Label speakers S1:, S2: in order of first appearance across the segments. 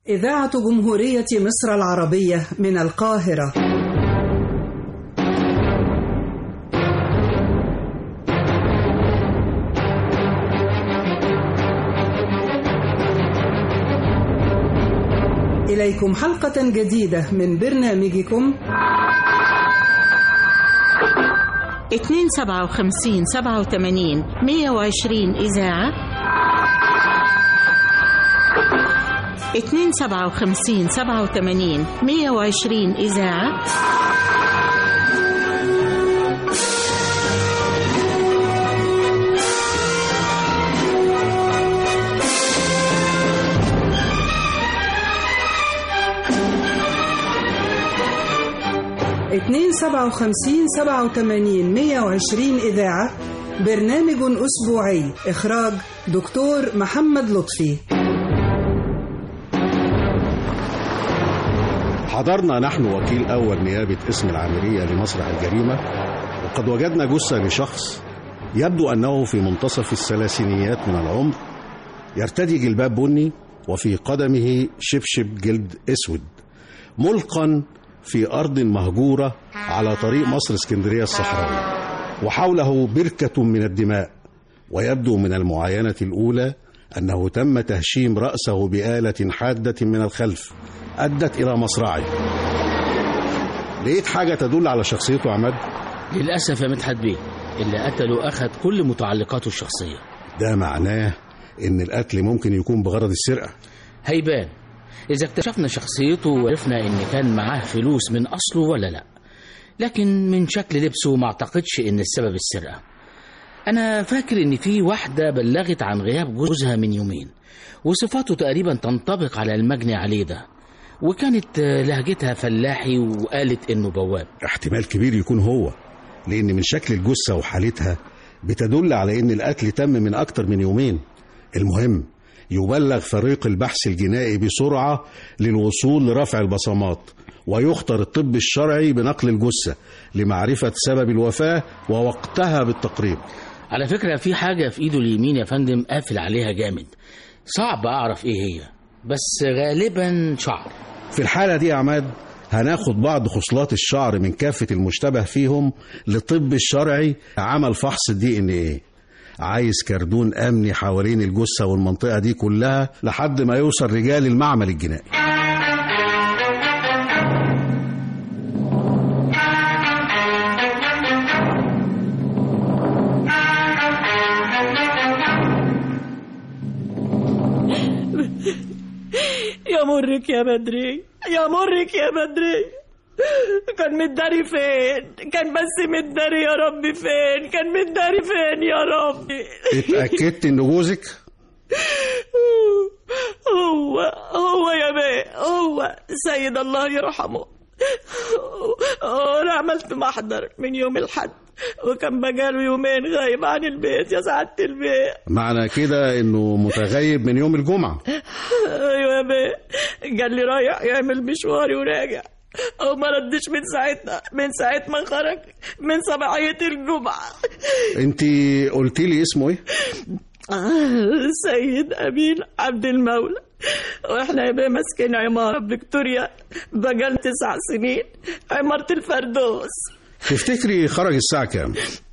S1: إذاعة جمهورية مصر العربية من القاهرة. إليكم حلقة جديدة من برنامجكم
S2: 257 87 120 إذاعة 257 87 120 إذاعة.
S1: اتنين 57 87 120 إذاعة. برنامج أسبوعي، إخراج دكتور محمد لطفي.
S3: حضرنا نحن وكيل أول نيابة اسم العامرية لمسرح الجريمة، وقد وجدنا جثة لشخص يبدو أنه في منتصف الثلاثينيات من العمر، يرتدي جلباب بني وفي قدمه شبشب جلد أسود، ملقا في أرض مهجورة على طريق مصر اسكندرية الصحراوي، وحوله بركة من الدماء. ويبدو من المعاينة الأولى أنه تم تهشيم رأسه بآلة حادة من الخلف أدت إلى مصرعه. لقيت حاجة تدل على شخصيته عماد؟
S4: للأسف يا مدحت بيه، اللي قتله أخذ كل متعلقاته الشخصية.
S3: ده معناه إن القتل ممكن يكون بغرض السرقة.
S4: هيبان إذا اكتشفنا شخصيته وعرفنا إن كان معاه فلوس من أصله ولا لا، لكن من شكل لبسه ما اعتقدش إن السبب السرقة. أنا فاكر إن في واحدة بلغت عن غياب جوزها من يومين، وصفاته تقريبا تنطبق على المجني عليه ده، وكانت لهجتها فلاحي وقالت إنه بواب.
S3: احتمال كبير يكون هو، لأن من شكل الجثة وحالتها بتدل على إن القتل تم من أكتر من يومين. المهم يبلغ فريق البحث الجنائي بسرعة للوصول لرفع البصمات، ويختار الطب الشرعي بنقل الجثة لمعرفة سبب الوفاة ووقتها بالتقريب.
S4: على فكرة في حاجة في إيده اليمين يا فندم قافل عليها جامد، صعب أعرف إيه هي، بس غالبا شعر.
S3: في الحالة دي يا عماد هناخد بعض خصلات الشعر من كافة المشتبه فيهم للطب الشرعي عمل فحص DNA. عايز كردون أمني حوالين الجثة والمنطقة دي كلها لحد ما يوصل رجال المعمل الجنائي.
S5: يا مرك يا بدري، يا مرك يا بدري. كان متداري فين؟ كان بس متداري يا ربي فين؟ كان متداري فين يا ربي؟
S3: اتأكدت إنه جوزك؟
S5: هو يا بيه، هو سيد الله يرحمه. أنا عملت محضر من يوم الحد، وكان بقاله يومين غايب عن البيت يا سعادة البيت.
S3: معنى كده إنه متغيب من يوم الجمعة؟
S5: أيوة يا بيه، قال لي رايح يعمل مشواري وراجع، أو ما ردش من ساعة ما خرج من صباحية الجمعة.
S3: انتي قلتي لي اسمه ايه؟
S5: سيد أمين عبد المولى. واحنا يا بيه ماسكين عمارة فيكتوريا بقال 9 سنين، عمارة الفردوس.
S3: تفتكري خرج الساعة كام؟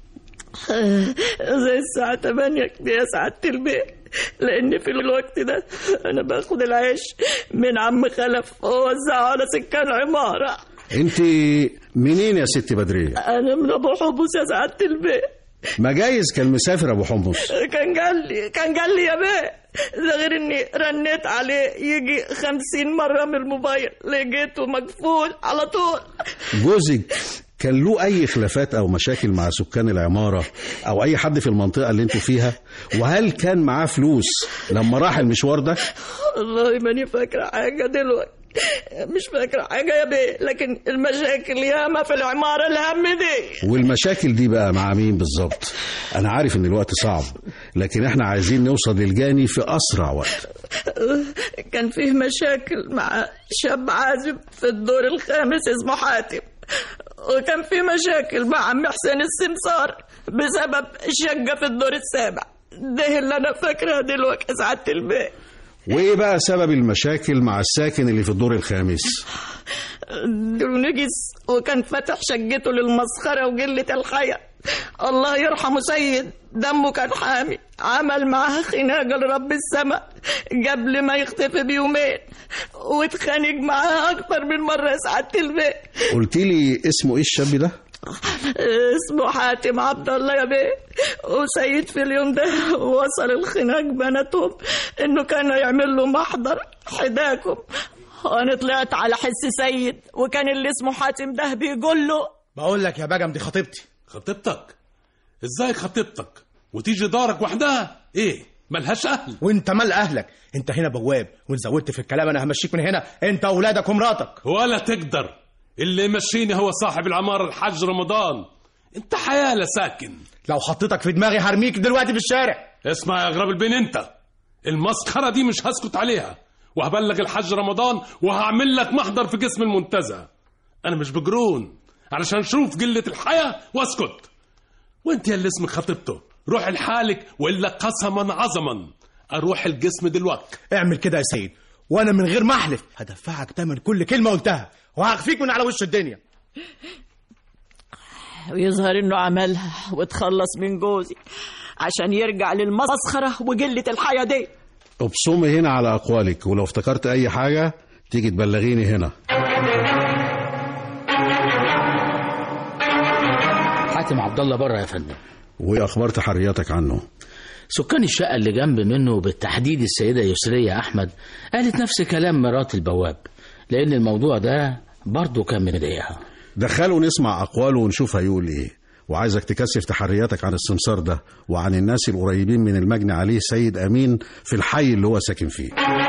S5: زي الساعة 8 يا سعادة البيت، لأن في الوقت ده أنا باخد العيش من عم خلف ووزعه على سكان عمارة.
S3: انت منين يا ست بدرية؟
S5: أنا من أبو حمص يا سعادة البيت.
S3: ما جايز كان مسافر أبو حمص.
S5: كان قال لي يا بيه، ده غير إني رنيت عليه يجي 50 مرة من الموبايل، لقيته مقفول على طول.
S3: جوزك كان له أي خلافات أو مشاكل مع سكان العمارة أو أي حد في المنطقة اللي انتوا فيها؟ وهل كان معاه فلوس لما راح المشوار ده؟
S5: والله ماني فاكرة حاجة دلوقتي، مش فاكرة حاجة يا بيه، لكن المشاكل ياما في العمارة الهم دي.
S3: والمشاكل دي بقى مع مين بالظبط؟ أنا عارف إن الوقت صعب، لكن إحنا عايزين نوصل للجاني في أسرع وقت.
S5: كان فيه مشاكل مع شاب عازب في الدور الخامس اسمه حاتم، وكان في مشاكل مع عم حسين السمسار بسبب شقة في الدور السابع. ده اللي أنا فاكرها دلوقتي يا سعادة البيت.
S3: وايه بقى سبب المشاكل مع الساكن اللي في الدور الخامس؟
S5: نجس وكان فاتح شقته للمسخرة وقلة الحياة. الله يرحمه سيد، دمه كان حامي، عمل معاه خناقة لرب السماء قبل ما يختفي بيومين، واتخانق معاه أكتر من مرة يا سعادة البيت.
S3: قلتي لي اسمه ايه الشاب ده؟
S5: اسمه حاتم عبد الله يا بيه. وسيد في اليوم ده وصل الخناق بناتهم انه كان يعمل له محضر حداكم، وانا طلعت على حس سيد، وكان اللي اسمه حاتم ده بيقول له:
S6: بقول لك يا بجم دي خطيبتي.
S7: خطيبتك؟ ازاي خطيبتك وتيجي دارك وحدها؟ ايه ملهاش اهل؟
S6: وانت مال اهلك؟ انت هنا بواب، وان زودت في الكلام انا همشيك من هنا، انت واولادك ومراتك.
S7: ولا تقدر، اللي يمشيني هو صاحب العمارة الحاج رمضان. انت حيالة ساكن.
S6: لو حطيتك في دماغي هرميك دلوقتي في الشارع.
S7: اسمع يا اغرب البين، انت المسخرة دي مش هسكت عليها، وهبلغ الحاج رمضان وهعمل لك محضر في قسم المنتزه. انا مش بجرون علشان اشوف قلة الحياة واسكت. وانت يا اللي اسمك خطيبته روح لحالك، والا قسما عظما اروح القسم دلوقتي.
S6: اعمل كده يا سيد، وانا من غير ما احلف هدفعك تمن كل كلمة قلتها، وهخفيك من على وش الدنيا.
S5: ويظهر انه عملها وتخلص من جوزي عشان يرجع للمسخرة وقلة الحياة دي.
S3: ابصمي هنا على اقوالك، ولو افتكرت اي حاجة تيجي تبلغيني هنا.
S4: حاتم عبد الله بره يا فندم.
S3: وايه اخبار تحرياتك عنه؟
S4: سكان الشقة اللي جنب منه بالتحديد السيدة يسرية أحمد قالت نفس كلام مرات البواب، لأن الموضوع ده برضه كان مضايقها.
S3: دخلوا نسمع أقواله ونشوف هيقول إيه. وعايزك تكثف تحرياتك عن السمسار ده وعن الناس القريبين من المجني عليه سيد أمين في الحي اللي هو ساكن فيه.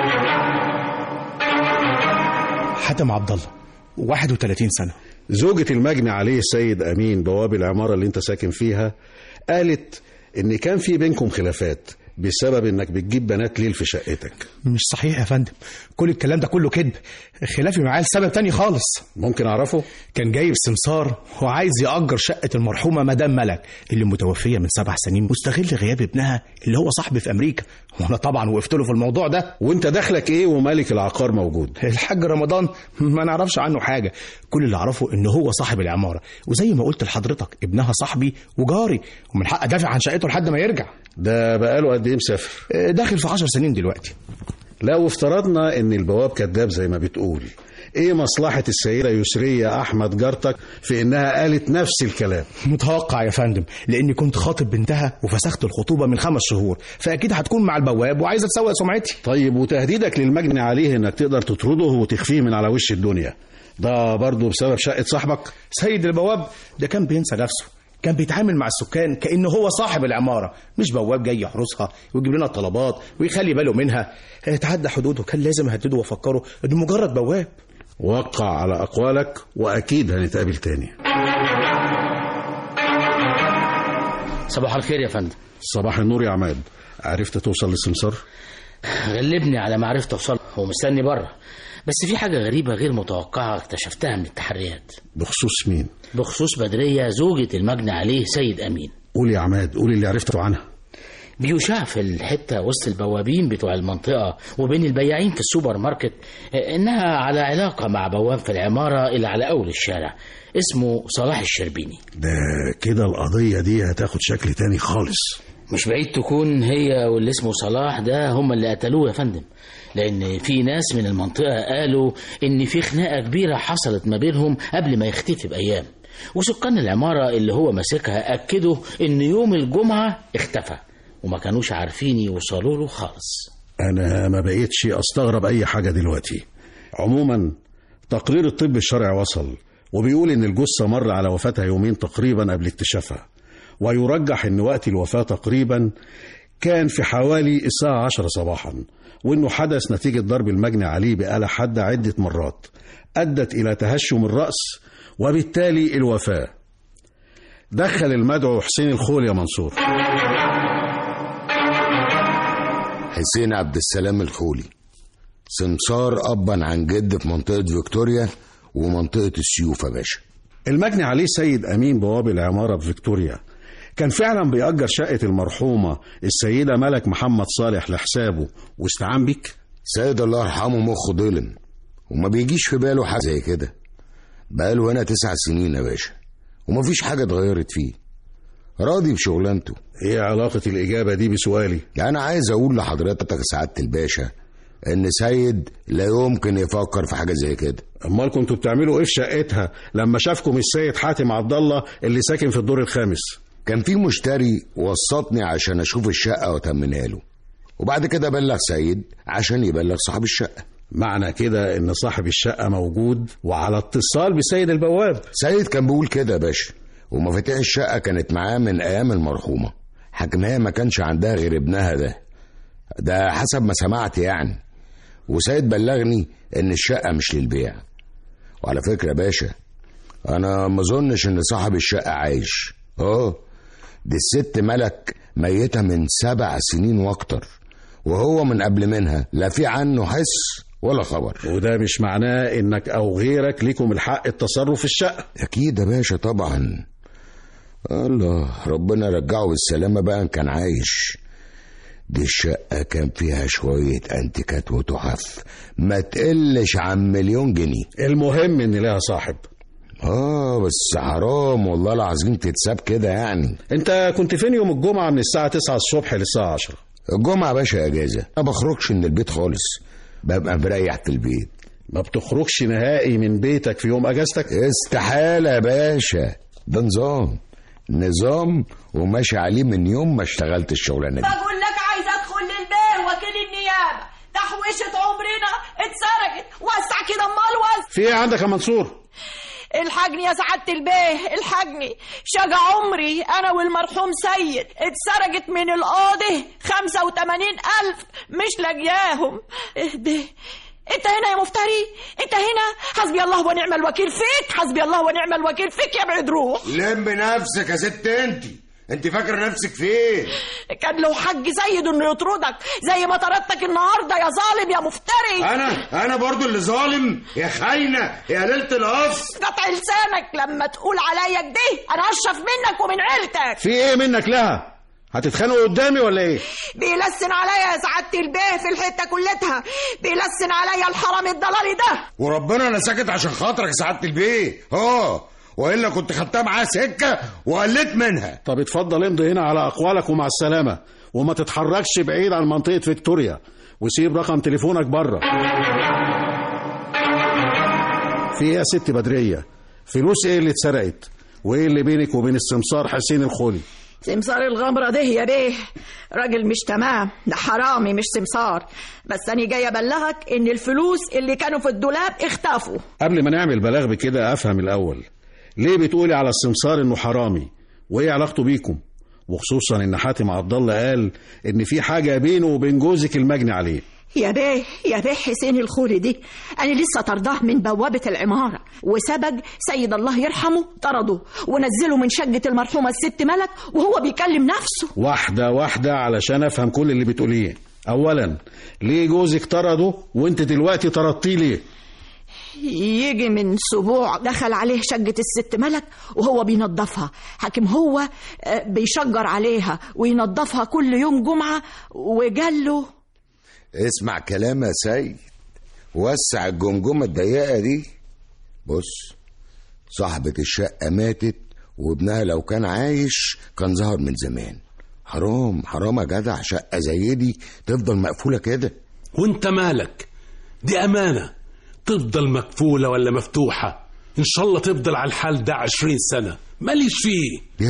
S6: حاتم عبد الله 31 سنة.
S3: زوجة المجني عليه سيد أمين بواب العمارة اللي انت ساكن فيها قالت ان كان في بينكم خلافات بسبب انك بتجيب بنات ليل في شقتك.
S6: مش صحيح يا فندم، كل الكلام ده كله كذب. خلافي معاه لسبب تاني خالص.
S3: ممكن اعرفه؟
S6: كان جايب سمسار وعايز يأجر شقة المرحومة مدام ملك اللي متوفية من 7 سنين، مستغل غياب ابنها اللي هو صاحبي في امريكا، وانا طبعا وقفت له في الموضوع ده.
S3: وانت دخلك ايه ومالك العقار موجود؟
S6: الحاج رمضان ما نعرفش عنه حاجة، كل اللي اعرفه ان هو صاحب العمارة، وزي ما قلت لحضرتك ابنها صاحبي وجاري، ومن حق ادافع عن شقته لحد ما يرجع.
S3: ده بقاله قد ايه مسافر؟
S6: داخل في 10 سنين دلوقتي.
S3: لو افترضنا ان البواب كذاب زي ما بتقول، ايه مصلحة السيدة يسرية احمد جارتك في انها قالت نفس الكلام؟
S6: متوقع يا فندم، لاني كنت خاطب بنتها وفسخت الخطوبة من 5 شهور، فاكيد هتكون مع البواب وعايزة تسوق سمعتي.
S3: طيب وتهديدك للمجني عليه انك تقدر تطرده وتخفيه من على وش الدنيا، ده برضه بسبب شقة صاحبك؟
S6: سيد البواب ده كان بينسى نفسه، كان بيتعامل مع السكان كأنه هو صاحب العمارة، مش بواب جاي يحرسها ويجيب لنا الطلبات ويخلي باله منها. تعدى حدوده، كان لازم اهدده وافكره انه مجرد بواب.
S3: وقع على أقوالك وأكيد هنتقابل تاني.
S4: صباح الخير يا فندم.
S3: صباح النور يا عماد. عرفت توصل للسمسار؟
S4: غلبني على ما عرفت اوصل، هو مستني بره، بس في حاجة غريبة غير متوقعة اكتشفتها من التحريات.
S3: بخصوص مين؟
S4: بخصوص بدرية زوجة المجني عليه سيد أمين.
S3: قول يا عماد، قول اللي عرفته عنها.
S4: بيشاع في الحتة وسط البوابين بتوع المنطقة وبين البياعين في السوبر ماركت إنها على علاقة مع بواب في العمارة اللي على أول الشارع اسمه صلاح الشربيني.
S3: ده كده القضية دي هتاخد شكل تاني خالص.
S4: مش بعيد تكون هي واللي اسمه صلاح ده هم اللي قتلوه يا فندم، لأن في ناس من المنطقة قالوا إن في خناقة كبيرة حصلت ما بينهم قبل ما يختفي بأيام، وسكان العمارة اللي هو ماسكها أكدوا إن يوم الجمعة اختفى وما كانوش عارفين يوصلوا له خالص.
S3: أنا ما بقيتش أستغرب أي حاجة دلوقتي. عموما تقرير الطب الشرعي وصل وبيقول إن الجثة مر على وفاتها يومين تقريبا قبل اكتشافها، ويرجح إن وقت الوفاة تقريبا كان في حوالي الساعة 10 صباحا، وإنه حدث نتيجة ضرب المجني عليه بآلة حادة عدة مرات أدت إلى تهشم الرأس وبالتالي الوفاة. دخل المدعو حسين الخول يا منصور.
S8: حسين عبد السلام الخولي، سمسار أبا عن جد في منطقة فيكتوريا ومنطقة السيوف يا باشا.
S3: المجني عليه سيد أمين بواب العمارة بفيكتوريا كان فعلا بيأجر شقة المرحومة السيدة ملك محمد صالح لحسابه واستعان بيك؟
S8: سيد الله يرحمه مخه ضلم وما بيجيش في باله حاجة زي كده. بقاله هنا 9 سنين يا باشا ومفيش حاجة اتغيرت فيه، راضي بشغلانته.
S3: ايه علاقة الإجابة دي بسؤالي؟
S8: أنا عايز أقول لحضرتك سعادة الباشا إن سيد لا يمكن يفكر في حاجة زي كده.
S3: أمال كنتوا بتعملوا إيه في شقتها لما شافكم السيد حاتم عبد الله اللي ساكن في الدور الخامس؟
S8: كان في مشتري وسطني عشان أشوف الشقة وأتمنها له، وبعد كده بلغ سيد عشان يبلغ صاحب الشقة.
S3: معنى كده إن صاحب الشقة موجود وعلى اتصال بسيد البواب.
S8: سيد كان بيقول كده يا باشا، ومفاتيح الشقة كانت معاه من أيام المرحومة. حكمها ما كانش عندها غير ابنها ده حسب ما سمعت يعني. وسيد بلغني إن الشقة مش للبيع. وعلى فكرة يا باشا أنا ما أظنش إن صاحب الشقة عايش. دي الست ملك ميتة من 7 سنين واكتر، وهو من قبل منها لا في عنه حس ولا خبر.
S3: وده مش معناه انك او غيرك ليكم الحق التصرف في الشقة.
S8: اكيد يا باشا طبعا. الله ربنا رجعه بالسلامة بقى ان كان عايش. دي الشقة كان فيها شوية انتيكات وتحف ما تقلش عن 1,000,000 جنيه.
S3: المهم ان لها صاحب.
S8: بس حرام والله العظيم تتساب كده يعني.
S3: انت كنت فين يوم الجمعة من الساعة 9 الصبح للساعة 10؟
S8: الجمعة يا باشا اجازة، ما بخرجش من البيت خالص، ببقى مريح في البيت.
S3: ما بتخرجش نهائي من بيتك في يوم اجازتك؟
S8: استحالة يا باشا، ده نظام وماشي عليه من يوم ما اشتغلت الشغلانة دي.
S5: بقول لك عايز ادخل للبيه وكيل النيابة، تحويشة عمرنا اتسرقت، وسع كده امال وسع.
S3: في ايه عندك يا منصور؟
S5: الحجني يا سعادة البيه، الحجني. شجع عمري أنا والمرحوم سيد اتسرقت من القاضي 85,000 مش لاقياهم. اهدي انت هنا يا مفتري، انت هنا. حسبي الله ونعم الوكيل فيك، حسبي الله ونعم الوكيل فيك يا بعد روح.
S8: لم نفسك يا ست انت فاكر نفسك فين؟
S5: كان لو حج سيد انه يطردك زي ما طردتك النهارده يا ظالم يا مفتري.
S8: انا برضو اللي ظالم يا خاينه يا ليله القصر.
S5: قطع لسانك لما تقول عليا كده، انا اشرف منك ومن عيلتك.
S3: في ايه منك لها؟ هتتخانقوا قدامي ولا ايه؟
S5: بيلسن عليا يا سعادة البيه في الحته كلتها، بيلسن عليا الحرام الضلالي ده.
S8: وربنا انا ساكت عشان خاطرك يا سعادة البيه، والا كنت خدتها معاه سكه وقلت منها.
S3: طب اتفضل امضي هنا على اقوالك ومع السلامه، وما تتحركش بعيد عن منطقه فيكتوريا، وسيب رقم تليفونك بره. في ايه يا ست بدريه؟ فلوس ايه اللي اتسرقت؟ وايه اللي بينك وبين السمسار حسين الخولي؟
S5: سمسار الغمرة ده يا بيه راجل مش تمام، ده حرامي مش سمسار. بس أنا جاي أبلغك إن الفلوس اللي كانوا في الدولاب اختفوا.
S3: قبل ما نعمل بلاغ بكده أفهم الأول، ليه بتقولي على السمسار إنه حرامي؟ وإيه علاقته بيكم؟ وخصوصا إن حاتم عبد الله قال إن في حاجة بينه وبين جوزك المجني عليه.
S5: يا بيه حسين الخولي دي أنا لسه طرداه من بوابة العمارة، وسبق سيد الله يرحمه طرده ونزله من شقة المرحومة الست ملك وهو بيكلم نفسه.
S3: واحدة واحدة علشان أفهم كل اللي بتقوليه. أولا ليه جوزك طرده وانت دلوقتي طردتيه ليه؟
S5: يجي من أسبوع دخل عليه شقة الست ملك وهو بينظفها، حكم هو بيشجر عليها وينظفها كل يوم جمعة، وقال له
S8: اسمع كلام يا سيد، وسع الجمجمة الضيقة دي. بص، صاحبة الشقة ماتت وابنها لو كان عايش كان ظهر من زمان. حرام يا جدع شقة زي دي تفضل مقفولة كده.
S7: وانت مالك؟ دي أمانة تفضل مقفولة ولا مفتوحة، إن شاء الله تفضل على الحال ده 20 سنة ماليش فيه.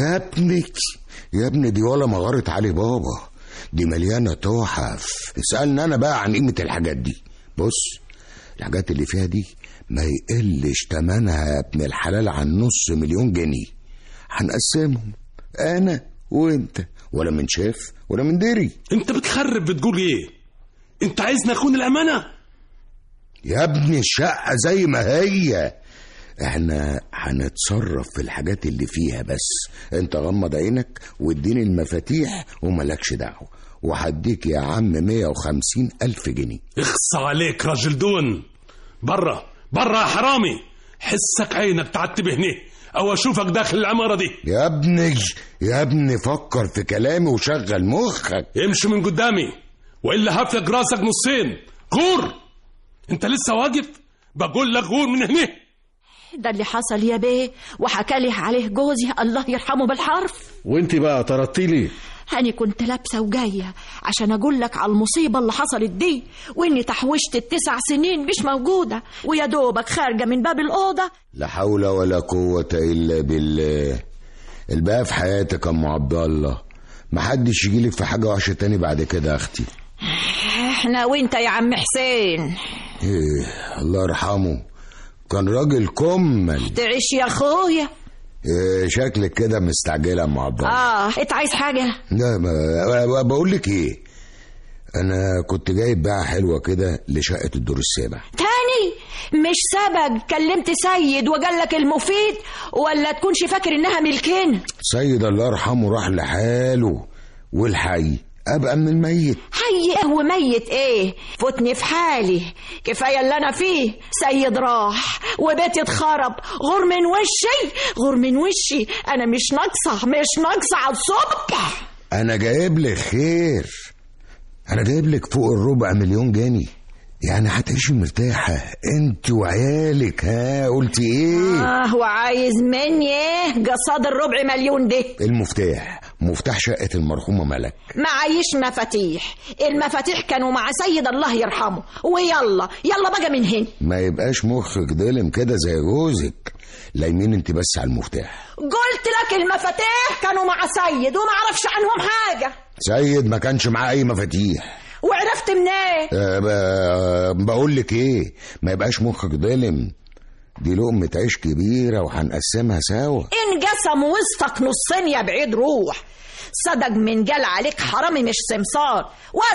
S8: يا ابني دي ولا مغارت علي بابا، دي مليانة تحف. اسألني أنا بقى عن قيمة الحاجات دي. بص، الحاجات اللي فيها دي ما يقلش تمنها يا ابن الحلال عن 500,000 جنيه. هنقسمهم أنا وانت، ولا من شاف ولا من ديري.
S7: انت بتخرب بتقول ايه؟ انت عايزنا نخون الأمانة؟
S8: يا ابني الشقة زي ما هي، احنا هنتصرف في الحاجات اللي فيها، بس انت غمض عينك واديني المفاتيح وملكش دعوة، وهديك يا عم 150,000 جنيه.
S7: اخص عليك راجل دون. برا يا حرامي، حسك عينك تعتب هنا او اشوفك داخل العمارة دي.
S8: يا ابني فكر في كلامي وشغل مخك.
S7: امشي من قدامي والا هفلك راسك نصين. غور. انت لسه واقف؟ بقول لك غور من هنا.
S9: ده اللي حصل يا بيه، وحكى لي عليه جوزي الله يرحمه بالحرف.
S3: وانت بقى طردتي ليه؟
S9: أنا كنت لابسة وجاية عشان أقول لك على المصيبة اللي حصلت دي، وإني تحوشت 9 سنين مش موجودة، ويا دوبك خارجة من باب الأوضة.
S8: لا حول ولا قوة إلا بالله. الباقي في حياتك يا أم عبد الله، محدش يجيلك في حاجة وحشة تاني بعد كده يا أختي.
S9: إحنا وإنت يا عم حسين.
S8: إيه الله يرحمه، كان راجل كمل.
S9: تعيش يا أخويا.
S8: إيه شكلك كده مستعجلة يا أم عبد الله.
S9: أنت عايز حاجة؟
S8: لا ما بقول لك إيه، أنا كنت جايب باعة حلوة كده لشقة الدور السابع.
S9: تاني؟ مش سبق كلمت سيد وقال لك المفيد، ولا تكونش فاكر إنها ملكين؟
S8: سيد الله يرحمه راح لحاله، والحي أبقى من الميت.
S9: حي إيه وميت إيه؟ فوتني في حالي، كفاية اللي أنا فيه. سيد راح وبيتي اتخرب، غور من وشي غور من وشي. أنا مش ناقصة على الصبح.
S8: أنا جايب لك خير، أنا جايب لك فوق 250,000 جنيه، يعني هتعيشي مرتاحة انت وعيالك. ها قلتي ايه؟
S9: وعايز مني ايه قصاد 250,000 دي؟
S8: المفتاح، مفتاح شقة المرحومة ملك.
S9: معيش مفاتيح، المفاتيح كانوا مع سيد الله يرحمه. ويلا بقى من هنا.
S8: ما يبقاش مخك ظلم كده زي جوزك. لايمين انت بس على المفتاح.
S9: قلت لك المفاتيح كانوا مع سيد وما عرفش عنهم حاجة.
S8: سيد ما كانش معاه اي مفاتيح.
S9: وعرفت منين؟
S8: بقول لك ايه، ما يبقاش مخك ظلم، دي لقمة عيش كبيرة وهنقسمها سوا.
S9: انقسم وسطك نصين يا بعيد روح. صدق من قال عليك حرامي مش سمسار.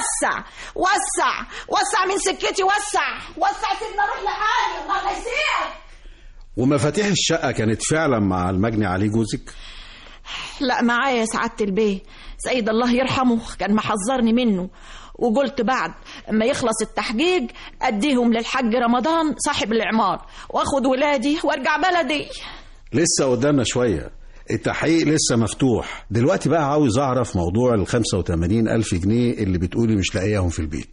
S9: وسع من سكتي. وسع سيبنا نروح لحالي الله يسير.
S3: ومفاتيح الشقة كانت فعلا مع المجني عليه جوزك؟
S9: لا معايا يا سعادة البيه، سيد الله يرحمه كان محذرني منه، وقلت بعد ما يخلص التحقيق أديهم للحاج رمضان صاحب العمار، واخد ولادي وارجع بلدي.
S3: لسه قدامنا شوية، التحقيق لسه مفتوح. دلوقتي بقى عاوز أعرف موضوع 85,000 جنيه اللي بتقولي مش لاقياهم في البيت.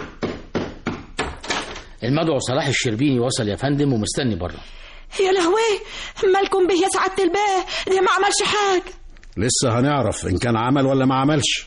S4: المدعو صلاح الشربيني وصل يا فندم ومستني بره.
S9: يا لهوي، مالكم به يا سعادة البيه؟ ده ما عملش حاجة.
S3: لسه هنعرف إن كان عمل ولا ما عملش.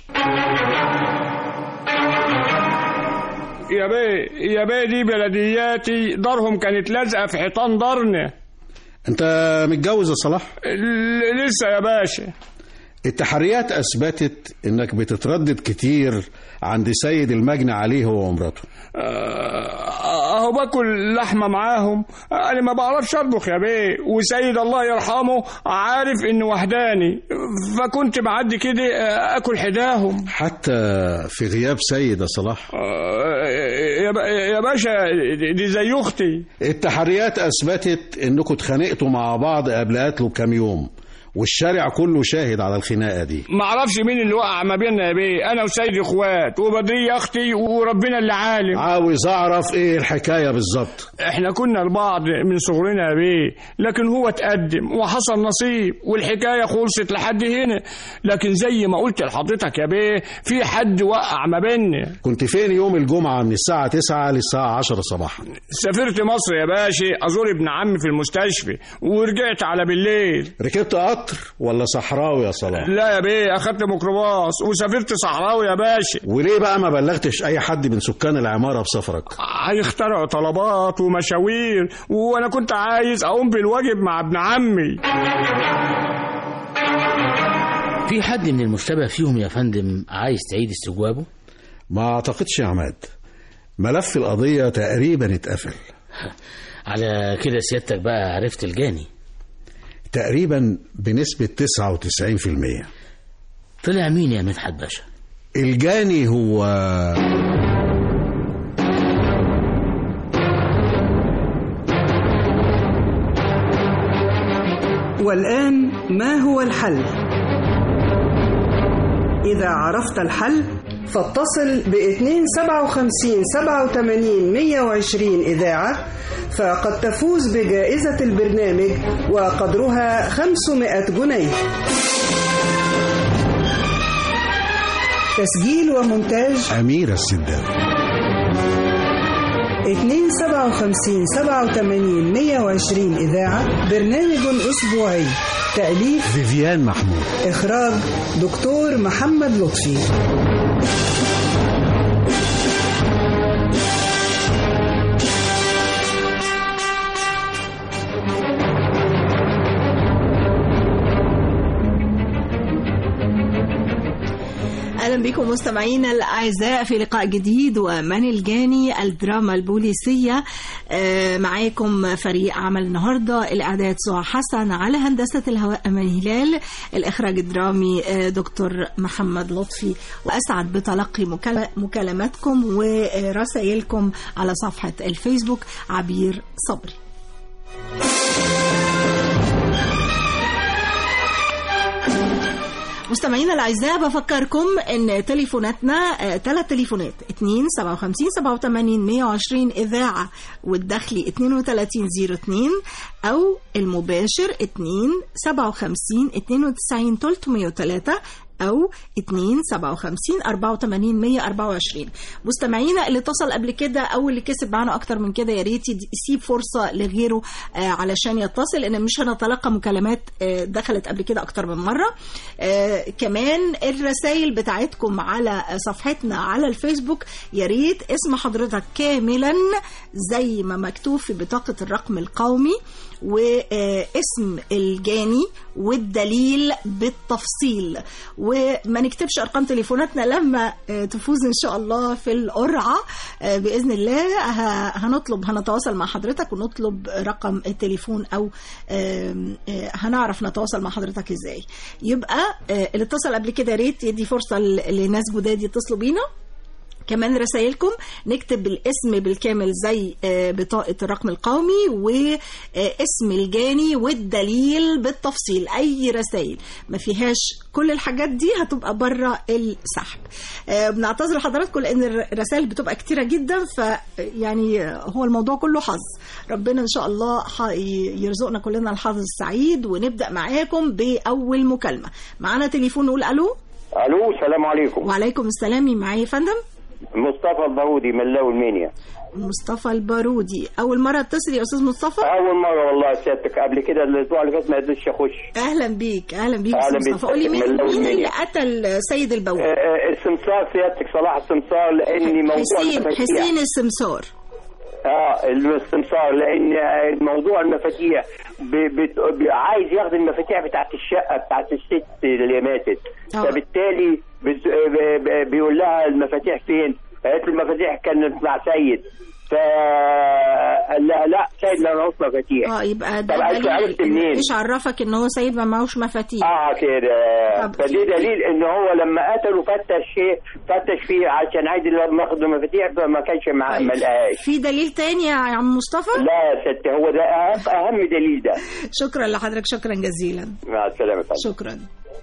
S10: يا بيه دي بلدياتي دارهم كانت لازقة في حيطان دارنا.
S3: انت متجوز يا صلاح؟
S10: لسه يا باشا.
S3: التحريات اثبتت انك بتتردد كتير عند سيد المجني عليه هو ومراته.
S10: اهو باكل لحمه معاهم، انا ما بعرفش اطبخ يا بيه، وسيد الله يرحمه عارف اني وحداني، فكنت بعدي كده اكل حداهم.
S3: حتى في غياب سيد يا صلاح؟
S10: يا باشا دي زي اختي.
S3: التحريات اثبتت انكم اتخانقتوا مع بعض قبل قتله بكام يوم، والشارع كله شاهد على الخناقه دي.
S10: ما اعرفش مين اللي وقع ما بيننا يا بيه، انا وسيد اخوات، وبدرية اختي، وربنا اللي عالم.
S3: عاوز اعرف ايه الحكايه بالظبط.
S10: احنا كنا لبعض من صغرنا يا بيه، لكن هو اتقدم وحصل نصيب والحكايه خلصت لحد هنا، لكن زي ما قلت لحضرتك يا بيه في حد وقع ما بيننا.
S3: كنت فين يوم الجمعه من الساعه 9 للساعه 10 صباحا؟
S10: سافرت مصر يا باشا ازور ابن عمي في المستشفى، ورجعت على بالليل.
S3: ركبت قطر ولا صحراوي يا صلاح؟
S10: لا يا بيه اخدت ميكروباص وسافرت صحراوي يا باشا.
S3: وليه بقى ما بلغتش اي حد من سكان العماره بسفرك؟
S10: هيخترعوا طلبات ومشاوير، وانا كنت عايز اقوم بالواجب مع ابن عمي.
S4: في حد من المشتبه فيهم يا فندم عايز تعيد استجوابه؟
S3: ما اعتقدش يا عماد، ملف القضيه تقريبا اتقفل.
S4: على كده سيادتك بقى عرفت الجاني؟
S3: تقريبا بنسبة 99%.
S4: طلع مين يا مدحت باشا؟
S3: الجاني هو
S1: والآن ما هو الحل؟ إذا عرفت الحل فاتصل ب257-87-120 إذاعة، فقد تفوز بجائزة البرنامج وقدرها 500 جنيه. تسجيل ومونتاج
S3: أميرة السداوي.
S1: 257 87 120 إذاعة. برنامج أسبوعي. تأليف
S3: فيفيان محمود.
S1: إخراج دكتور محمد لطفي.
S11: أهلا بكم مستمعينا الأعزاء في لقاء جديد ومن الجاني الدراما البوليسية. معاكم فريق عمل النهاردة. الإعداد سعى حسن، على هندسة الهواء أمان هلال، الإخراج الدرامي دكتور محمد لطفي. وأسعد بتلقي مكالماتكم ورسائلكم على صفحة الفيسبوك عبير صبري. مستمعينا الأعزاء، بفكركم ان تليفوناتنا 3 تليفونات: 2 57 87 120 إذاعة، والداخلي 3202، أو المباشر 2 57 92 303 أو 2 57 84 124. مستمعينا اللي اتصل قبل كده أو اللي كسب معنا أكتر من كده، يا ريت يسيب فرصة لغيره علشان يتصل، لأن مش هنتلقى مكالمات دخلت قبل كده أكتر من مرة. كمان الرسائل بتاعتكم على صفحتنا على الفيسبوك، يا ريت اسم حضرتك كاملا زي ما مكتوب في بطاقة الرقم القومي، واسم الجاني والدليل بالتفصيل، وما نكتبش أرقام تليفوناتنا لما تفوز إن شاء الله في القرعة بإذن الله. هنتواصل مع حضرتك ونطلب رقم التليفون، أو هنعرف نتواصل مع حضرتك إزاي. يبقى اللي اتصل قبل كده ريت يدي فرصة لناس جداد يتصلوا بينا. كمان رسائلكم نكتب الاسم بالكامل زي بطاقة الرقم القومي، واسم الجاني والدليل بالتفصيل. أي رسائل ما فيهاش كل الحاجات دي هتبقى بره السحب. بنعتذر لحضراتكم لأن الرسائل بتبقى كتيرة جدا، فيعني هو الموضوع كله حظ. ربنا إن شاء الله يرزقنا كلنا الحظ السعيد. ونبدأ معاكم بأول مكالمة. معانا تليفون، نقول ألو.
S12: ألو، السلام عليكم.
S11: وعليكم السلام. مين معايا يا فندم؟
S12: مصطفى البارودي من لاو المنيا.
S11: مصطفى البارودي، أول مرة اتصل يا أستاذ مصطفى؟
S12: أول مرة والله سيادتك. قبل كده الأسبوع اللي فات ما قدرتش أخش.
S11: أهلا بيك. أهلا بيك مصطفى. قولي مين اللي قتل سيد البواب؟
S12: السمسار سيادتك، صلاح السمسار، لأني موضوع
S11: حسين السمسار.
S12: السمسار، لأن موضوع المفاتيح عايز ياخد المفاتيح بتاعت الشقة بتاعت الست اللي ماتت، فبالتالي بيقول لها المفاتيح فين؟ قالت المفاتيح كانت مع سيد، فقال لها لا سيد لا معهوش مفاتيح.
S11: يبقى ده عرفت منين؟ ايش عرفك ان هو سيد ما معهوش مفاتيح؟
S12: كده. فدي دليل ان هو لما قتله فتش فيه عشان عايز ناخد المفاتيح، فما كانش معاه، ما لقاهاش.
S11: في دليل تاني يا عم مصطفى؟
S12: لا يا ست، هو ده اهم دليل ده.
S11: شكرا لحضرتك، شكرا جزيلا.
S12: مع السلامه.
S11: شكرا.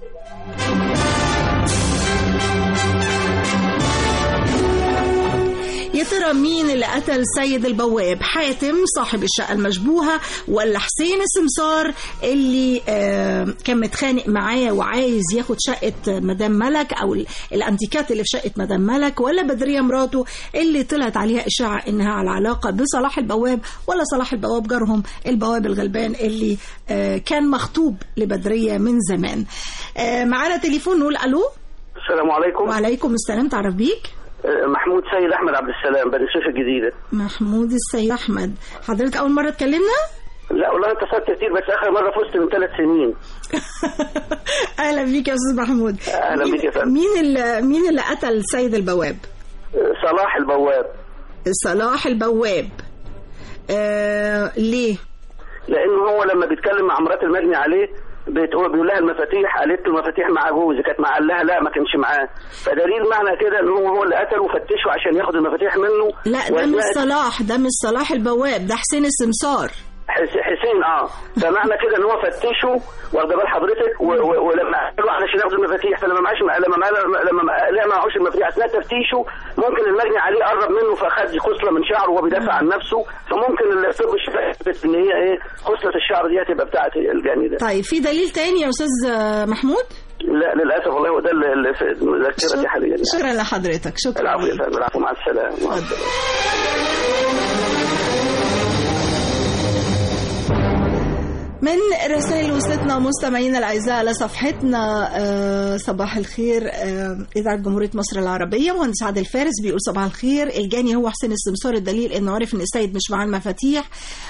S11: يا ترى مين اللي قتل سيد البواب؟ حاتم صاحب الشقة المشبوهة، ولا حسين السمسار اللي كان متخانق معاه وعايز ياخد شقة مدام ملك أو الأنتيكات اللي في شقة مدام ملك، ولا بدرية مراته اللي طلعت عليها إشاعة إنها على علاقة بصلاح البواب، ولا صلاح البواب جارهم البواب الغلبان اللي كان مخطوب لبدرية من زمان. معانا تليفون، نقول ألو.
S13: السلام عليكم.
S11: وعليكم السلام. تعرف بيك؟
S13: محمود سيد أحمد عبد السلام، بني سويف الجديدة.
S11: محمود السيد أحمد، حضرتك أول مرة تكلمنا؟
S13: لا والله اتصلت كتير، بس آخر مرة فزت من 3 سنين.
S11: أهلا بيك يا أستاذ محمود.
S13: أهلا بيك يا فندم.
S11: مين اللي قتل سيد البواب؟
S13: صلاح البواب.
S11: صلاح البواب. ليه؟
S13: لأنه هو لما بيتكلم مع مرات المجني عليه بيقول لها المفاتيح، قالت له المفاتيح مع جوزي، كانت معاه، قال لها لا ما كانش معاه، فدليل معنى كده ان هو اللي قتله وفتشه عشان ياخد المفاتيح منه.
S11: لا ده مش صلاح، ده مش صلاح البواب، ده حسين السمسار.
S13: حسين فمعنى كده ان هو فتشه، واخده بال حضرتك، ولما قالوا علشان ياخد المفاتيح، فلما لما معهوش المفاتيح اثناء تفتيشه ممكن المجني عليه قرب منه فاخد خصله من شعره وهو بيدافع عن نفسه، فممكن الطب الشرعي يثبت ان هي خصله الشعر دي هتبقى بتاعه الجاني ده.
S11: طيب في دليل تاني يا استاذ محمود؟
S13: لا للاسف والله هو ده اللي في ذاكرتي حاليا.
S11: شكرا لحضرتك. شكرا.
S13: العفو يا فندم. العفو. مع السلامه. مع السلامه.
S11: من رسائل وصلتنا مستمعينا الاعزاء على صفحتنا صباح الخير اذاعه جمهوريه مصر العربيه. مهندس عادل فارس بيقول صباح الخير، الجاني هو حسين السمسار، الدليل انه عرف ان السيد مش معاه المفاتيح،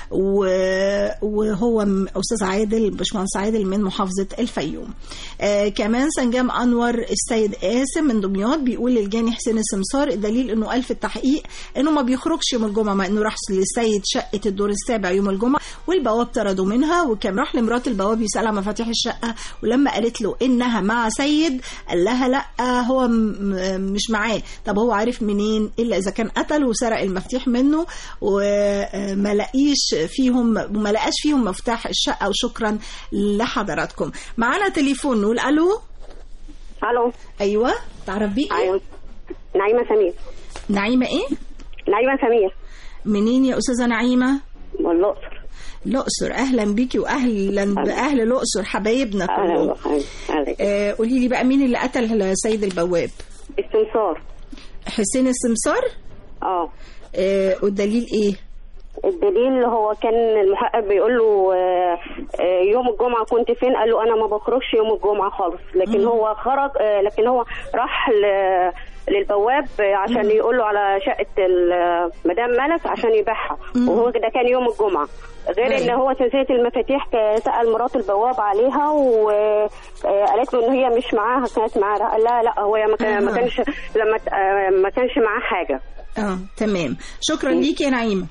S11: وهو استاذ عادل باشمهندس عادل من محافظه الفيوم. كمان سنجام انور السيد قاسم من دمياط بيقول الجاني حسين السمسار، الدليل انه قال في التحقيق انه ما بيخرجش يوم الجمعه، مع انه راح للسيد شقه الدور السابع يوم الجمعه والبواب طردوا منها، كان راح لمرات البواب يسألها مفاتيح الشقة، ولما قالت له إنها مع سيد قال لها لا هو مش معاه. طب هو عارف منين إلا إذا كان قتل وسرق المفاتيح منه وما لقاش فيهم مفتاح الشقة. وشكرا لحضراتكم. معانا تليفون نقول ألو.
S14: ألو.
S11: أيوة تعرف بيك؟
S14: أيوة نعيمة سمير.
S11: نعيمة إيه؟
S14: نعيمة سمير.
S11: منين يا أستاذة نعيمة؟
S14: من الأقصر.
S11: الأقصر، أهلا بيكي وأهلا بأهل الأقصر حبايبنا كلهم. قولي لي بقى مين اللي قتل سيد البواب؟
S14: السمسار.
S11: حسين السمسار؟ والدليل إيه؟
S14: الدليل هو كان المحقق بيقول له يوم الجمعة كنت فين؟ قال له أنا ما بخرجش يوم الجمعة خالص، لكن هو خرج، لكن هو راح للبواب عشان يقول له على شقة مدام ملك عشان يبيعها، وهو ده كان يوم الجمعة. غير ان هو سلسلة المفاتيح سأل مرات البواب عليها وقالت له ان هي مش معاها، كانت معاها. قال لا هو ما كانش لما ما كانش معاه حاجة.
S11: تمام. شكرا ليك يا نعيمة.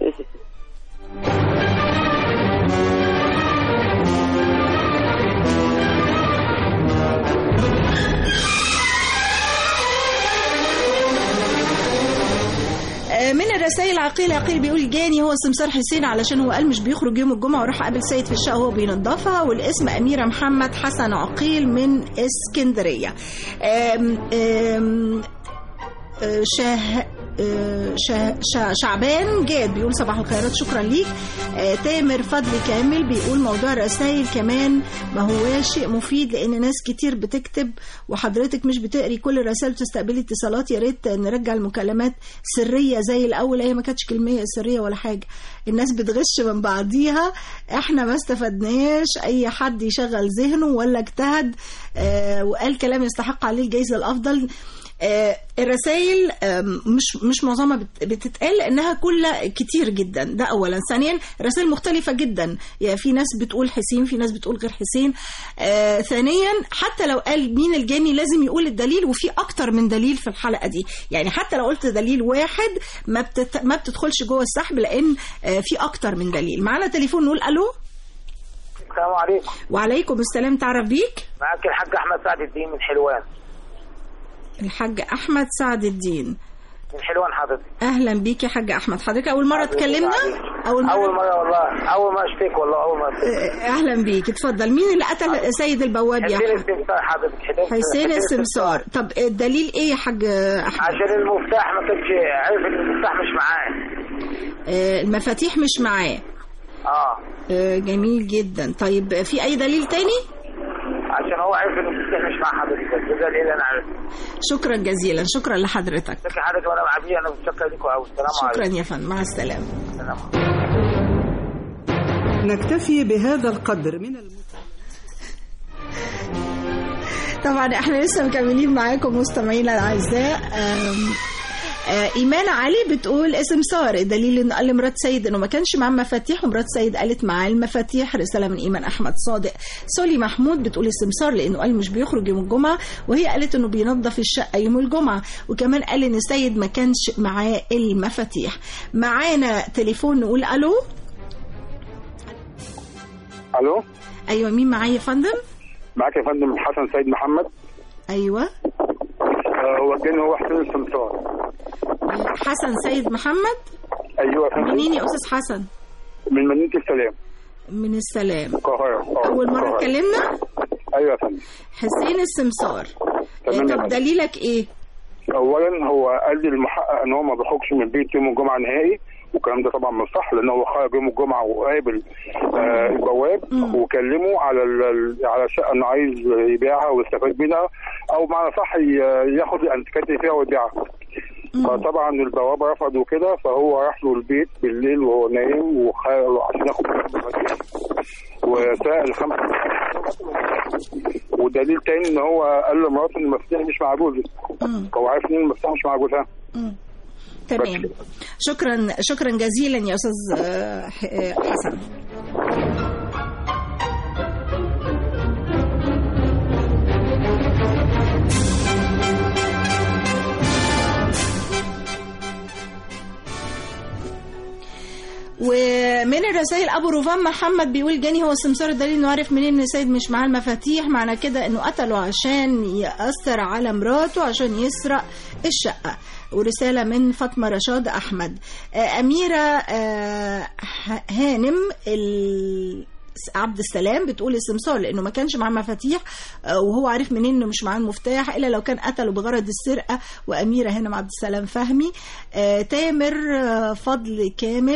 S11: من الرسائل عقيل بيقول جاني هو السمسار حسين علشان هو قال مش بيخرج يوم الجمعة وراح قابل سيد في الشقة وهو بينظفها. والاسم أميرة محمد حسن عقيل من اسكندرية. شعبان جاد بيقول صباح الخيرات شكرا ليك. تامر فضل كامل بيقول موضوع الرسائل كمان ما هو شيء مفيد لان ناس كتير بتكتب وحضرتك مش بتقري كل الرسائل وتستقبلي اتصالات. يا ريت نرجع المكالمات سريه زي الاول. هي ما كانتش كلمه سريه ولا حاجه، الناس بتغش من بعضيها، احنا ما استفدناش. اي حد يشغل ذهنه ولا اجتهد وقال كلام يستحق عليه الجائزه الافضل. الرسائل مش معظمها بتتقال لانها كلها كتير جدا، ده اولا. ثانيا رسائل مختلفه جدا، يعني في ناس بتقول حسين، في ناس بتقول غير حسين. ثانيا حتى لو قال مين الجاني لازم يقول الدليل، وفي اكتر من دليل في الحلقه دي. يعني حتى لو قلت دليل واحد ما بتدخلش جوه السحب لان في اكتر من دليل. معانا تليفون نقول الو.
S15: السلام عليكم.
S11: وعليكم السلام. تعرف بيك؟
S15: معاك الحاج احمد سعد الدين من حلوان.
S11: الحاج احمد سعد الدين
S15: من حلوان حضرتك.
S11: اهلا بيك يا حاج احمد. حضرتك اول مره تكلمنا؟
S15: اول مره والله، اول ما اشتكي والله، اول ما اشتكي.
S11: اهلا بيك. اتفضل. مين اللي قتل سيد البواب يا
S15: حسين السمسار حضرتك؟
S11: حسين السمسار. طب الدليل ايه يا حاج احمد؟
S15: عشان المفتاح ما كانش عارف ان المفتاح مش معاه.
S11: المفاتيح مش معاه. جميل جدا. طيب في اي دليل تاني؟
S15: عشان هو عارف ان المفتاح مش مع حضرتك، ده اللي انا عارفه.
S11: شكرا جزيلا. شكرا لحضرتك.
S15: شكرا حضرتك وانا معبيه. انا متشكر لكم قوي. السلام عليكم.
S11: شكرا يا فندم. مع السلامه.
S1: نكتفي بهذا القدر من
S11: طبعا احنا لسه مكملين معاكم مستمعينا الاعزاء. إيمان علي بتقول سمسار، الدليل إنه قال لمرات سيد إنه ما كانش معاه مفاتيح ومرات سيد قالت معاه المفاتيح. رسالة من إيمان أحمد صادق. سولي محمود بتقول السمسار لأنه قال مش بيخرج يوم الجمعة، وهي قالت إنه بينظف الشقة يوم الجمعة، وكمان قال إن سيد ما كانش معاه المفاتيح. معانا تليفون نقول ألو.
S16: ألو.
S11: أيوة مين معايا يا فندم؟
S16: معاك يا فندم حسن سيد محمد.
S11: أيوة.
S16: هو الجاني هو حسين السمسار.
S11: حسن سيد محمد.
S16: ايوه يا فندم.
S11: منين يا استاذ حسن؟
S16: من مدينه السلام.
S11: من السلام.
S16: القاهره.
S11: اول مره اتكلمنا.
S16: ايوه يا فندم.
S11: حسين السمسار. طب دليلك ايه؟
S16: اولا هو قال لي المحقق ان هو ما بيخرجش من البيت يوم الجمعه نهائي، والكلام ده طبعا مش صح، لان هو خرج يوم الجمعه وقابل البواب وكلمه على الشقه انه عايز يبيعها ويستفاد منها، او بمعنى صح ياخد الانتيكات اللي فيها ويبيعها. فطبعا البوابه رفضوا كده، فهو راح له البيت بالليل وهو نايم عشان ياخد المفاتيح وسائل 5. ودليل تاني ان هو قال لمراته ان المفتاح مش مع جوزي، هو عارف ان المفتاح مش مع جوزها.
S11: تمام. شكرا جزيلا يا استاذ حسن. ومن الرسائل ابو روفان محمد بيقول جاني هو السمسار الدليل انه عارف منين ان سيد مش معاه المفاتيح، معنى كده انه قتله عشان يأثر على مراته عشان يسرق الشقة. ورسالة من فاطمة رشاد أحمد. أميرة هانم عبد السلام بتقول السمسار لأنه ما كانش معاه مفاتيح وهو عارف منين إنه مش معاه المفتاح إلا لو كان قتله بغرض السرقة. وأميرة هانم عبد السلام فهمي. تامر فضل كامل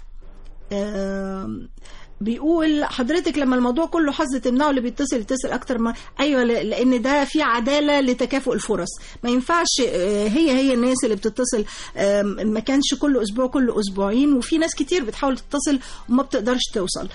S11: بيقول حضرتك لما الموضوع كله حظ تمنعه اللي بيتصل اكتر ما ايوه، لان ده في عداله لتكافؤ الفرص. ما ينفعش هي الناس اللي بتتصل ما كانش كل اسبوع كل اسبوعين، وفي ناس كتير بتحاول تتصل وما بتقدرش توصل.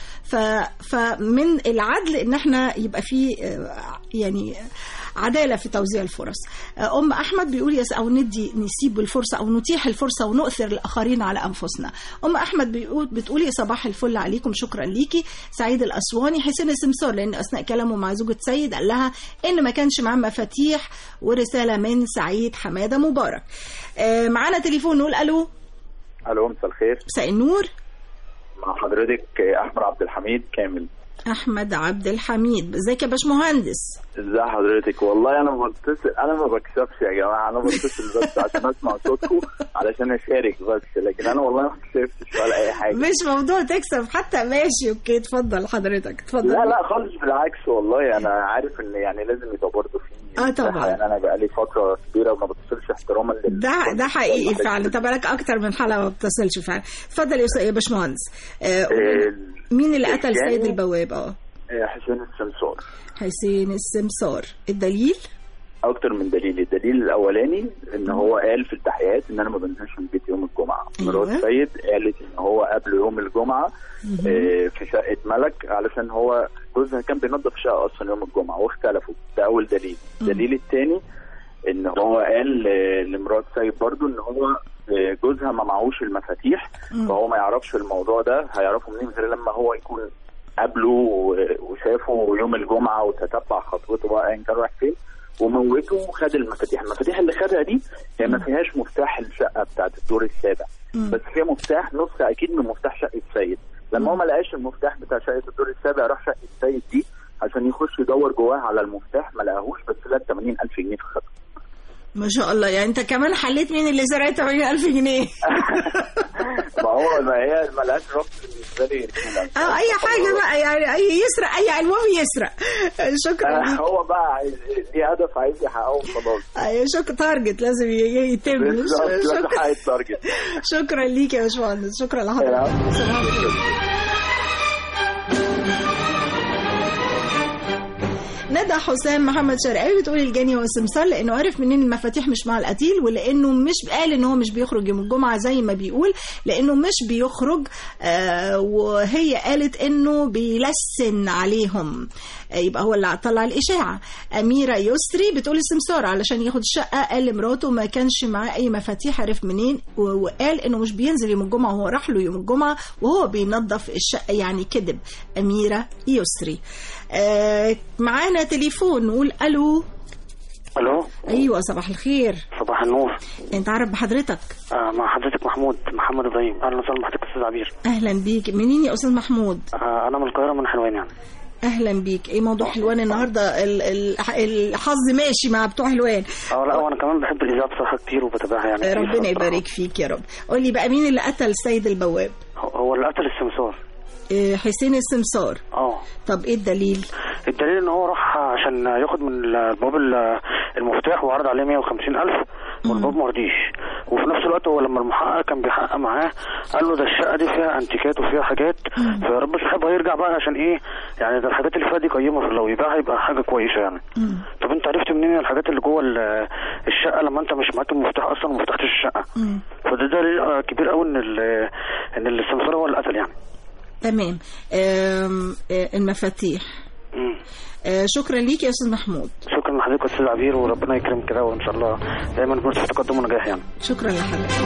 S11: فمن العدل ان احنا يبقى في يعني عدالة في توزيع الفرص. أم أحمد بيقول أو نسيب الفرصة أو نتيح الفرصة ونؤثر الآخرين على أنفسنا. أم أحمد بتقولي صباح الفل عليكم، شكرا ليكي. سعيد الأسواني حسين السمسار لأن أثناء كلامه مع زوجة سيد قال لها إن ما كانش معاه مفاتيح. ورسالة من سعيد حمادة مبارك. معانا تليفون نقول ألو.
S17: ألو مساء الخير.
S11: مساء النور.
S17: مع حضرتك أحمد عبد الحميد كامل.
S11: احمد عبد الحميد، ازيك يا باشمهندس؟
S17: ازي حضرتك؟ والله انا بتصل، انا ما بكسبش يا جماعه، انا بتصل بس عشان اسمع صوتكم علشان اشارك بس، لكن انا والله ما كسبتش ولا اي حاجه.
S11: مش موضوع تكسب حتى، ماشي اوكي اتفضل حضرتك اتفضل.
S17: لا خالص بالعكس، والله انا عارف ان يعني لازم يبقى برضه في
S11: طبعا، يعني
S17: انا بقالي فتره كبيره وما بتصلش احتراما
S11: ده حقيقي فعلا. طب لك اكتر من حلقه ما بتصلش فعلا. اتفضل يا باشمهندس. مين اللي قتل سيد البواب؟
S17: حسين السمسار.
S11: حسين السمسار. الدليل؟
S17: اكتر من دليل. الدليل الاولاني ان هو قال في التحقيقات ان انا ما بنزلش من البيت يوم الجمعه. مرات سيد قالت ان هو قبل يوم الجمعه في شقه ملك علشان هو جوزها كان بينظف الشقه اصلا يوم الجمعه واختلفوا. ده اول دليل. الدليل الثاني ان هو قال لمرات سيد برضو ان هو جوزها ما معهوش المفاتيح، فهو ما يعرفش الموضوع ده. هيعرفه منين غير لما هو يكون قابله وشافه يوم الجمعه وتتبع خطوته بقى ايا كان رايح فين وموته وخد المفاتيح. المفاتيح اللي خدها دي هي ما فيهاش مفتاح الشقه بتاعت الدور السابع، بس فيها مفتاح نسخه اكيد من مفتاح شقه السيد. لما هو ما لقاش المفتاح بتاع شقه الدور السابع راح شقه السيد دي عشان يخش يدور جواها على المفتاح، ما لقاهوش، بس لقى 80,000 جنيه في خطه.
S11: ما شاء الله، يعني انت كمان حليت مين اللي سرق 80,000 جنيه.
S17: ما هو ما هي ملهاش ربط بالنسبه لي.
S11: اي حاجه بقى، يعني يسرق اي المهم يسرق. شكرا.
S17: هو بقى عايز دي هدف عايز يحققه خلاص.
S11: ايوه تارجت لازم يتم. شكرا ليك يا باشمهندس، شكرا لحضرتك. ندى حسام محمد شرقاوي بتقول الجاني هو السمسار لانه عرف منين المفاتيح مش مع القتيل، ولانه مش قال ان هو مش بيخرج يوم الجمعه زي ما بيقول، لانه مش بيخرج. وهي قالت انه بيلسن عليهم، يبقى هو اللي طلع الاشاعه. اميره يسري بتقول السمسار علشان ياخد الشقه قال لمراته ما كانش معاه اي مفاتيح، عرف منين وقال انه مش بينزل يوم الجمعه وهو راح له يوم الجمعه وهو بينظف الشقه، يعني كذب. اميره يسري. معانا تليفون نقول الو.
S18: الو.
S11: ايوه صباح الخير.
S18: صباح النور.
S11: انت عارف بحضرتك؟
S18: مع حضرتك محمد ابراهيم. اهلا وسهلا بحضرتك استاذ عبير.
S11: اهلا بيك. منين يا استاذ محمود؟
S18: انا من القاهره، من حلوان يعني.
S11: اهلا بيك. ايه موضوع حلوان النهارده؟ الحظ ماشي مع بتوع حلوان.
S18: لا وانا كمان بحب الاذاعه بصراحه كتير وبتابعها يعني.
S11: ربنا يبارك فيك يا رب. قول لي بقى مين اللي قتل سيد البواب؟
S18: هو اللي قتل السمسار.
S11: حسين السمسار. طب ايه الدليل؟
S18: الدليل ان هو راح عشان ياخد من الباب المفتاح وعرض عليه 150,000 والباب ما رضيش، وفي نفس الوقت هو لما المحقق كان بيحقق معاه قال له ده الشقه دي فيها انتيكات وفيها حاجات، فيا رب صاحبها يرجع بقى عشان ايه يعني، ده الحاجات اللي فيها دي قيمه، فلو يبيعها يبقى حاجه كويسه يعني. طب انت عرفت منين الحاجات اللي جوه الشقه لما انت مش معاك المفتاح اصلا وما فتحتش الشقه؟ فده دليل كبير قوي ان السمسار هو اللي قتل يعني.
S11: تمام. المفاتيح. شكرا ليك يا استاذ محمود.
S18: شكرا لحضرتك يا استاذ عبير، وربنا يكرمك كده وان شاء الله دايما نكون في تقدم ونجاح يعني.
S11: شكرا لحضرتك.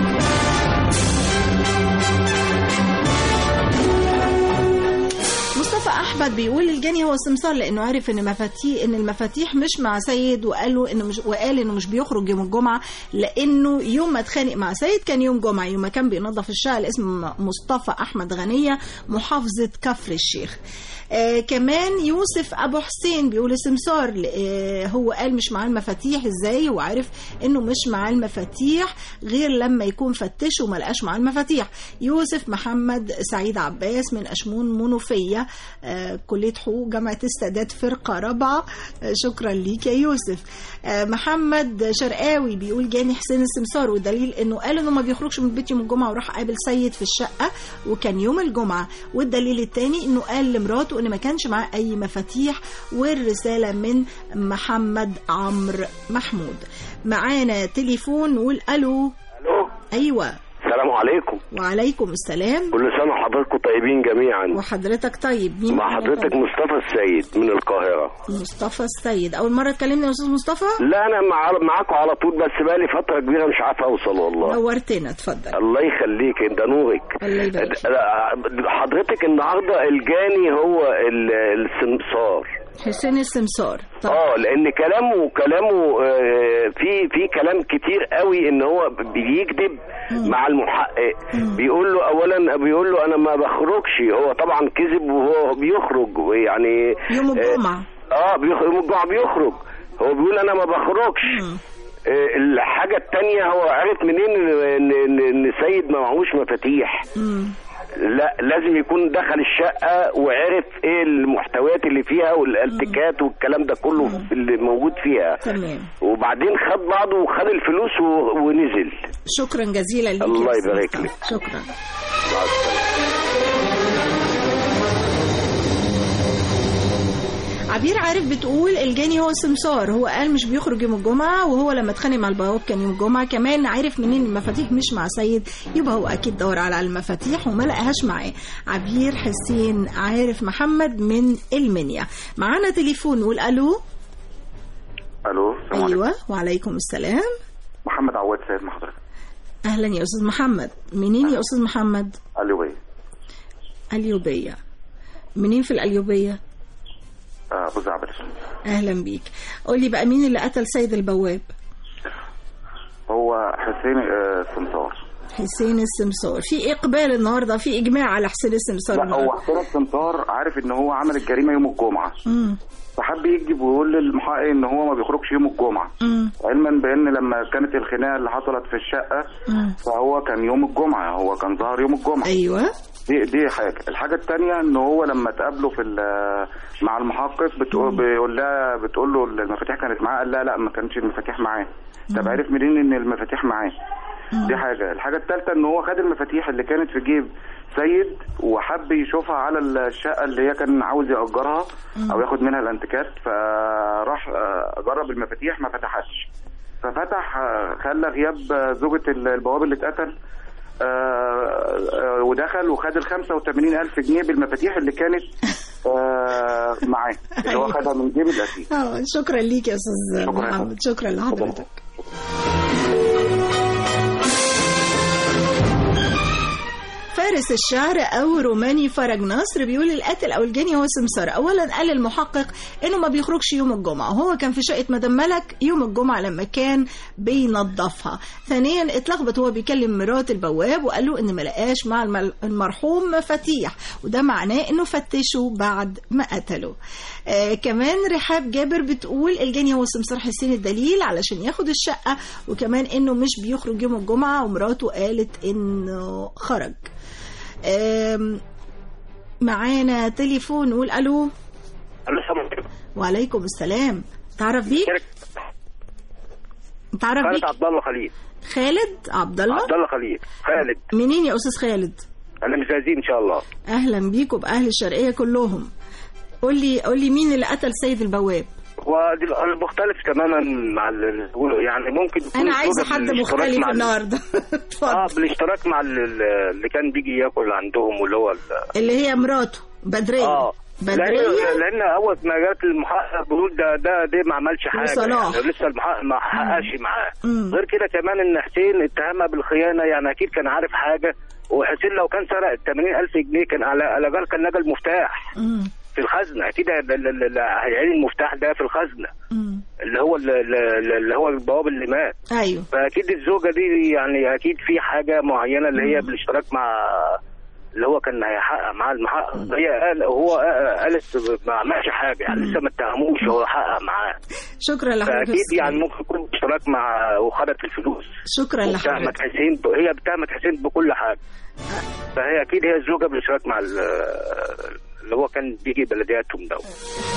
S11: مصطفى احمد بيقول الجاني هو السمسار لانه عارف ان المفاتيح مش مع سيد، وقال انه مش بيخرج يوم الجمعه، لانه يوم ما اتخانق مع سيد كان يوم جمعه، يوم ما كان بينظف الشقه. الاسم مصطفى احمد غنيه، محافظه كفر الشيخ. كمان يوسف ابو حسين بيقول السمسار هو قال مش معاه المفاتيح. ازاي هو عارف انه مش معاه المفاتيح غير لما يكون فتش وما لقاش معاه المفاتيح؟ يوسف محمد سعيد عباس من اشمون منوفيه، كليه حقوق جامعه السادات فرقه رابعه. شكرا ليك يا يوسف. محمد شرقاوي بيقول جاني حسين السمسار، والدليل انه قال انه ما بيخرجش من البيت يوم الجمعه وراح قابل سيد في الشقه وكان يوم الجمعه، والدليل الثاني انه قال لمراته ان ما كانش معاه اي مفاتيح. والرساله من محمد عمرو محمود. معانا تليفون نقول الو. ايوه
S19: السلام عليكم.
S11: وعليكم السلام.
S19: كل سنه وحضراتكم طيبين جميعا.
S11: وحضرتك طيب. مين
S19: مع حضرتك؟ مصطفى السيد من القاهره.
S11: مصطفى السيد، اول مره تكلمني يا استاذ مصطفى؟
S19: لا انا معاكم على طول، بس بقالي فتره كبيره مش عارف اوصل والله.
S11: نورتنا، اتفضل.
S19: الله يخليك، انت نورك.
S11: الله يبارك.
S19: حضرتك النهارده الجاني هو السمسار
S11: حسين السمسار.
S19: لان كلامه في كلام كتير قوي ان هو بيكذب مع المحقق. بيقول له انا ما بخرجش، هو طبعا كذب وهو بيخرج يعني
S11: يوم الجمعه.
S19: يوم الجمعه بيخرج، هو بيقول انا ما بخرجش. الحاجه الثانيه، هو عرف منين ان سيد ما معهوش مفاتيح؟ لا، لازم يكون دخل الشقة وعرف ايه المحتويات اللي فيها والالتكات والكلام ده كله اللي موجود فيها.
S11: تمام.
S19: وبعدين خد بعضه وخد الفلوس ونزل.
S11: شكرا جزيلا ليك.
S19: الله يبارك لك.
S11: شكرا.
S19: مع السلامة.
S11: عبير عارف بتقول الجاني هو السمسار، هو قال مش بيخرج يوم الجمعة، وهو لما اتخانق مع البواب كان يوم الجمعة. كمان عارف منين المفاتيح مش مع سيد، يبقى هو أكيد دور على المفاتيح وما لقاهاش معاه. عبير حسين عارف محمد من المنيا. معانا تليفون نقول ألو.
S20: السلام
S11: أيوة عليكم. وعليكم السلام.
S20: محمد عواد سيد مع حضرتك.
S11: أهلا يا أستاذ محمد. منين يا أستاذ محمد؟ اليوبية. منين في الأليوبية؟
S20: أبو زعبل.
S11: أهلا بيك. قولي بقى مين اللي قتل سيد البواب؟
S20: هو حسين السمسار.
S11: حسين السمسار. في إقبال النهاردة، في إجماع على حسين السمسار.
S20: لا، هو حسين السمسار عارف إن هو عمل الجريمة يوم الجمعة، فحب يكذب ويقول للمحقق إن هو ما بيخرجش يوم الجمعة، علما بأن لما كانت الخناقة اللي حصلت في الشقة فهو كان يوم الجمعة، هو كان ظهر يوم الجمعة.
S11: أيوة.
S20: دي حاجة. الحاجة الثانية إن هو لما تقابله مع المحقق بتقول له المفاتيح كانت معاه، قال لا ما كانش المفاتيح معاه. طب عرف منين إن المفاتيح معاه؟ دي حاجة. الحاجة الثالثة إن هو خد المفاتيح اللي كانت في جيب سيد وحب يشوفها على الشقة اللي هي كان عاوز يأجرها أو ياخد منها الانتكات، فراح جرب المفاتيح ما فتحتش، ففتح خلى غياب زوجة البواب اللي اتقتل، ودخل وخد 85,000 جنيه بالمفاتيح اللي كانت معاه، اللي هو خدها من جيب الأسير.
S11: شكرا ليك يا أستاذ محمد. شكرا لحضرتك. فارس الشعر أو روماني فرج نصر بيقول القاتل أو الجاني هو السمسار. أولا قال المحقق إنه ما بيخرجش يوم الجمعة، وهو كان في شقة مدام ملك يوم الجمعة لما كان بينظفها. ثانيا اتلخبط وهو بيكلم مرات البواب وقال له إن ما لقاش مع المرحوم مفاتيح، وده معناه إنه فتشه بعد ما قتله. كمان رحاب جابر بتقول الجاني هو السمسار حسين، الدليل علشان ياخد الشقة، وكمان إنه مش بيخرج يوم الجمعة ومراته قالت إنه خرج. معانا تليفون نقول الو. وعليكم السلام. تعرف بيك؟
S21: خالد عبد الله خليل.
S11: خالد عبد الله
S15: خليل. خالد.
S11: منين يا استاذ خالد؟
S15: انا من زقازيق ان شاء الله.
S11: اهلا بيكم باهل الشرقيه كلهم. قول لي مين اللي قتل سيد البواب؟
S15: انا مختلف تماما مع يعني ممكن
S11: انا عايزه حد مختلف النهارده. اتفضل.
S15: بالاشتراك مع اللي كان بيجي ياكل عندهم واللي هو
S11: اللي هي مراته بدريه.
S15: لان اول ما جت المحقق بيقول ده ما عملش حاجه يعني لسه المحقق ما حققش معاه. غير كده كمان ان حسين اتهمها بالخيانه، يعني اكيد كان عارف حاجه، وحسين لو كان سرق 80,000 جنيه كان على الاقل كان لقى المفتاح في الخزنه، اكيد هيعين المفتاح ده في الخزنه اللي هو البواب اللي مات.
S11: ايوه.
S15: فاكيد الزوجه دي يعني اكيد في حاجه معينه اللي هي بالاشتراك مع اللي هو كان هيحقق مع المحقق. هو قالت ما عملش حاجه يعني لسه ما اتهموش، هو حقق معاه.
S11: شكرا لحضرتك.
S15: اكيد يعني ممكن يكون اشتراك مع وخدت الفلوس.
S11: شكرا لحضرتك.
S15: هي بتهمت حسين بكل حاجه، فهي اكيد هي الزوجه بالاشتراك مع اللي هو كان بيجي بلدياتهم ده.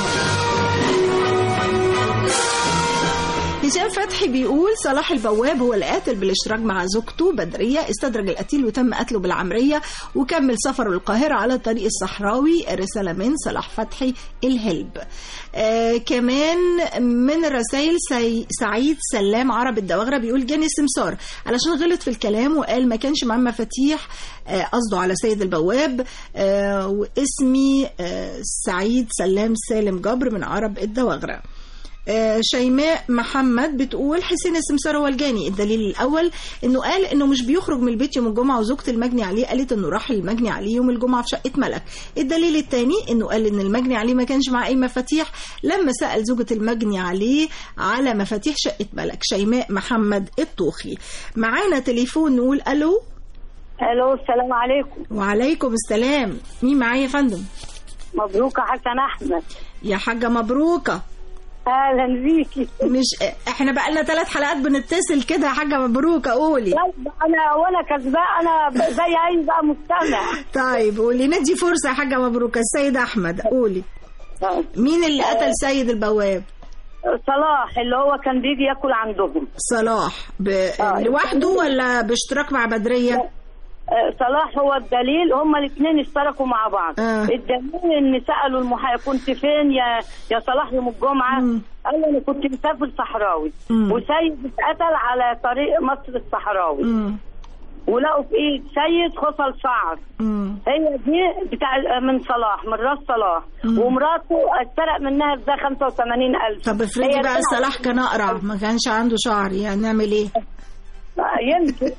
S11: هشام فتحي بيقول صلاح البواب هو القاتل بالاشتراك مع زوجته بدرية، استدرج القتيل وتم قتله بالعمرية وكمل سفره للقاهرة على الطريق الصحراوي. رسالة من صلاح فتحي الهلب. كمان من الرسائل سعيد سلام عرب الدواغرة بيقول جاني السمسار علشان غلط في الكلام وقال ما كانش معاه مفاتيح، قصده على سيد البواب. واسمي سعيد سلام سالم جبر من عرب الدواغرة. شيماء محمد بتقول حسين السمسار هو الجاني. الدليل الأول إنه قال إنه مش بيخرج من البيت يوم الجمعة، وزوجة المجني عليه قالت إنه راح المجني عليه يوم الجمعة في شقة ملك. الدليل الثاني إنه قال إن المجني عليه ما كانش معاه أي مفاتيح لما سأل زوجة المجني عليه على مفاتيح شقة ملك. شيماء محمد الطوخي. معانا تليفون نقول ألو.
S21: السلام عليكم.
S11: وعليكم السلام. مين معايا يا فندم؟
S21: مبروكة حسن أحمد.
S11: يا حاجة مبروكة.
S21: اهلا بيكي.
S11: مش احنا بقالنا 3 حلقات بنتصل كده يا حاجه مبروكه. قولي.
S21: انا كسبان، انا زي اي بقى مستمع.
S11: طيب قولي، ندي فرصه يا حاجه مبروكه. السيد احمد قولي. مين اللي قتل سيد البواب؟
S21: صلاح اللي هو كان بيجي ياكل عندهم.
S11: صلاح لوحده ولا باشتراك مع بدريه؟
S21: صلاح هو الدليل، هما الاثنين اشتركوا مع بعض. الدليل ان سالوا المحقق كنت فين يا صلاح يوم الجمعه؟ قال انا كنت مسافر صحراوي وسيد اتقتل على طريق مصر الصحراوي. ولقوا في ايد سيد خصل شعر. هي دي بتاع من صلاح، من راس صلاح. ومراته اتسرق منها ازاي 85,000.
S11: طب افرضي بقى صلاح كان اقرع ما كانش عنده شعر، يعني نعمل ايه؟
S21: يمكن.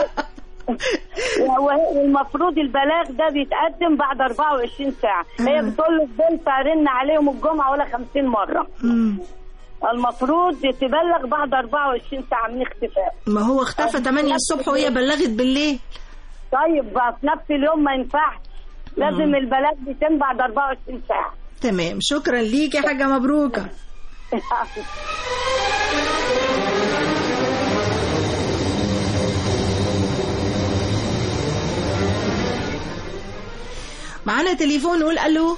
S21: والمفروض البلاغ ده بيتقدم بعد 24 ساعة. هي بتقول له فضلت ارن عليهم الجمعة ولا 50 مرة. المفروض تبلغ بعد 24 ساعة من اختفاء.
S11: ما هو اختفى 8 الصبح وهي بلغت بالليل.
S21: طيب بقى في نفس اليوم ما ينفعش، لازم البلاغ بيتم بعد 24 ساعة.
S11: تمام. شكرا ليك يا حاجة مبروكة. معانا تليفون نقول الو.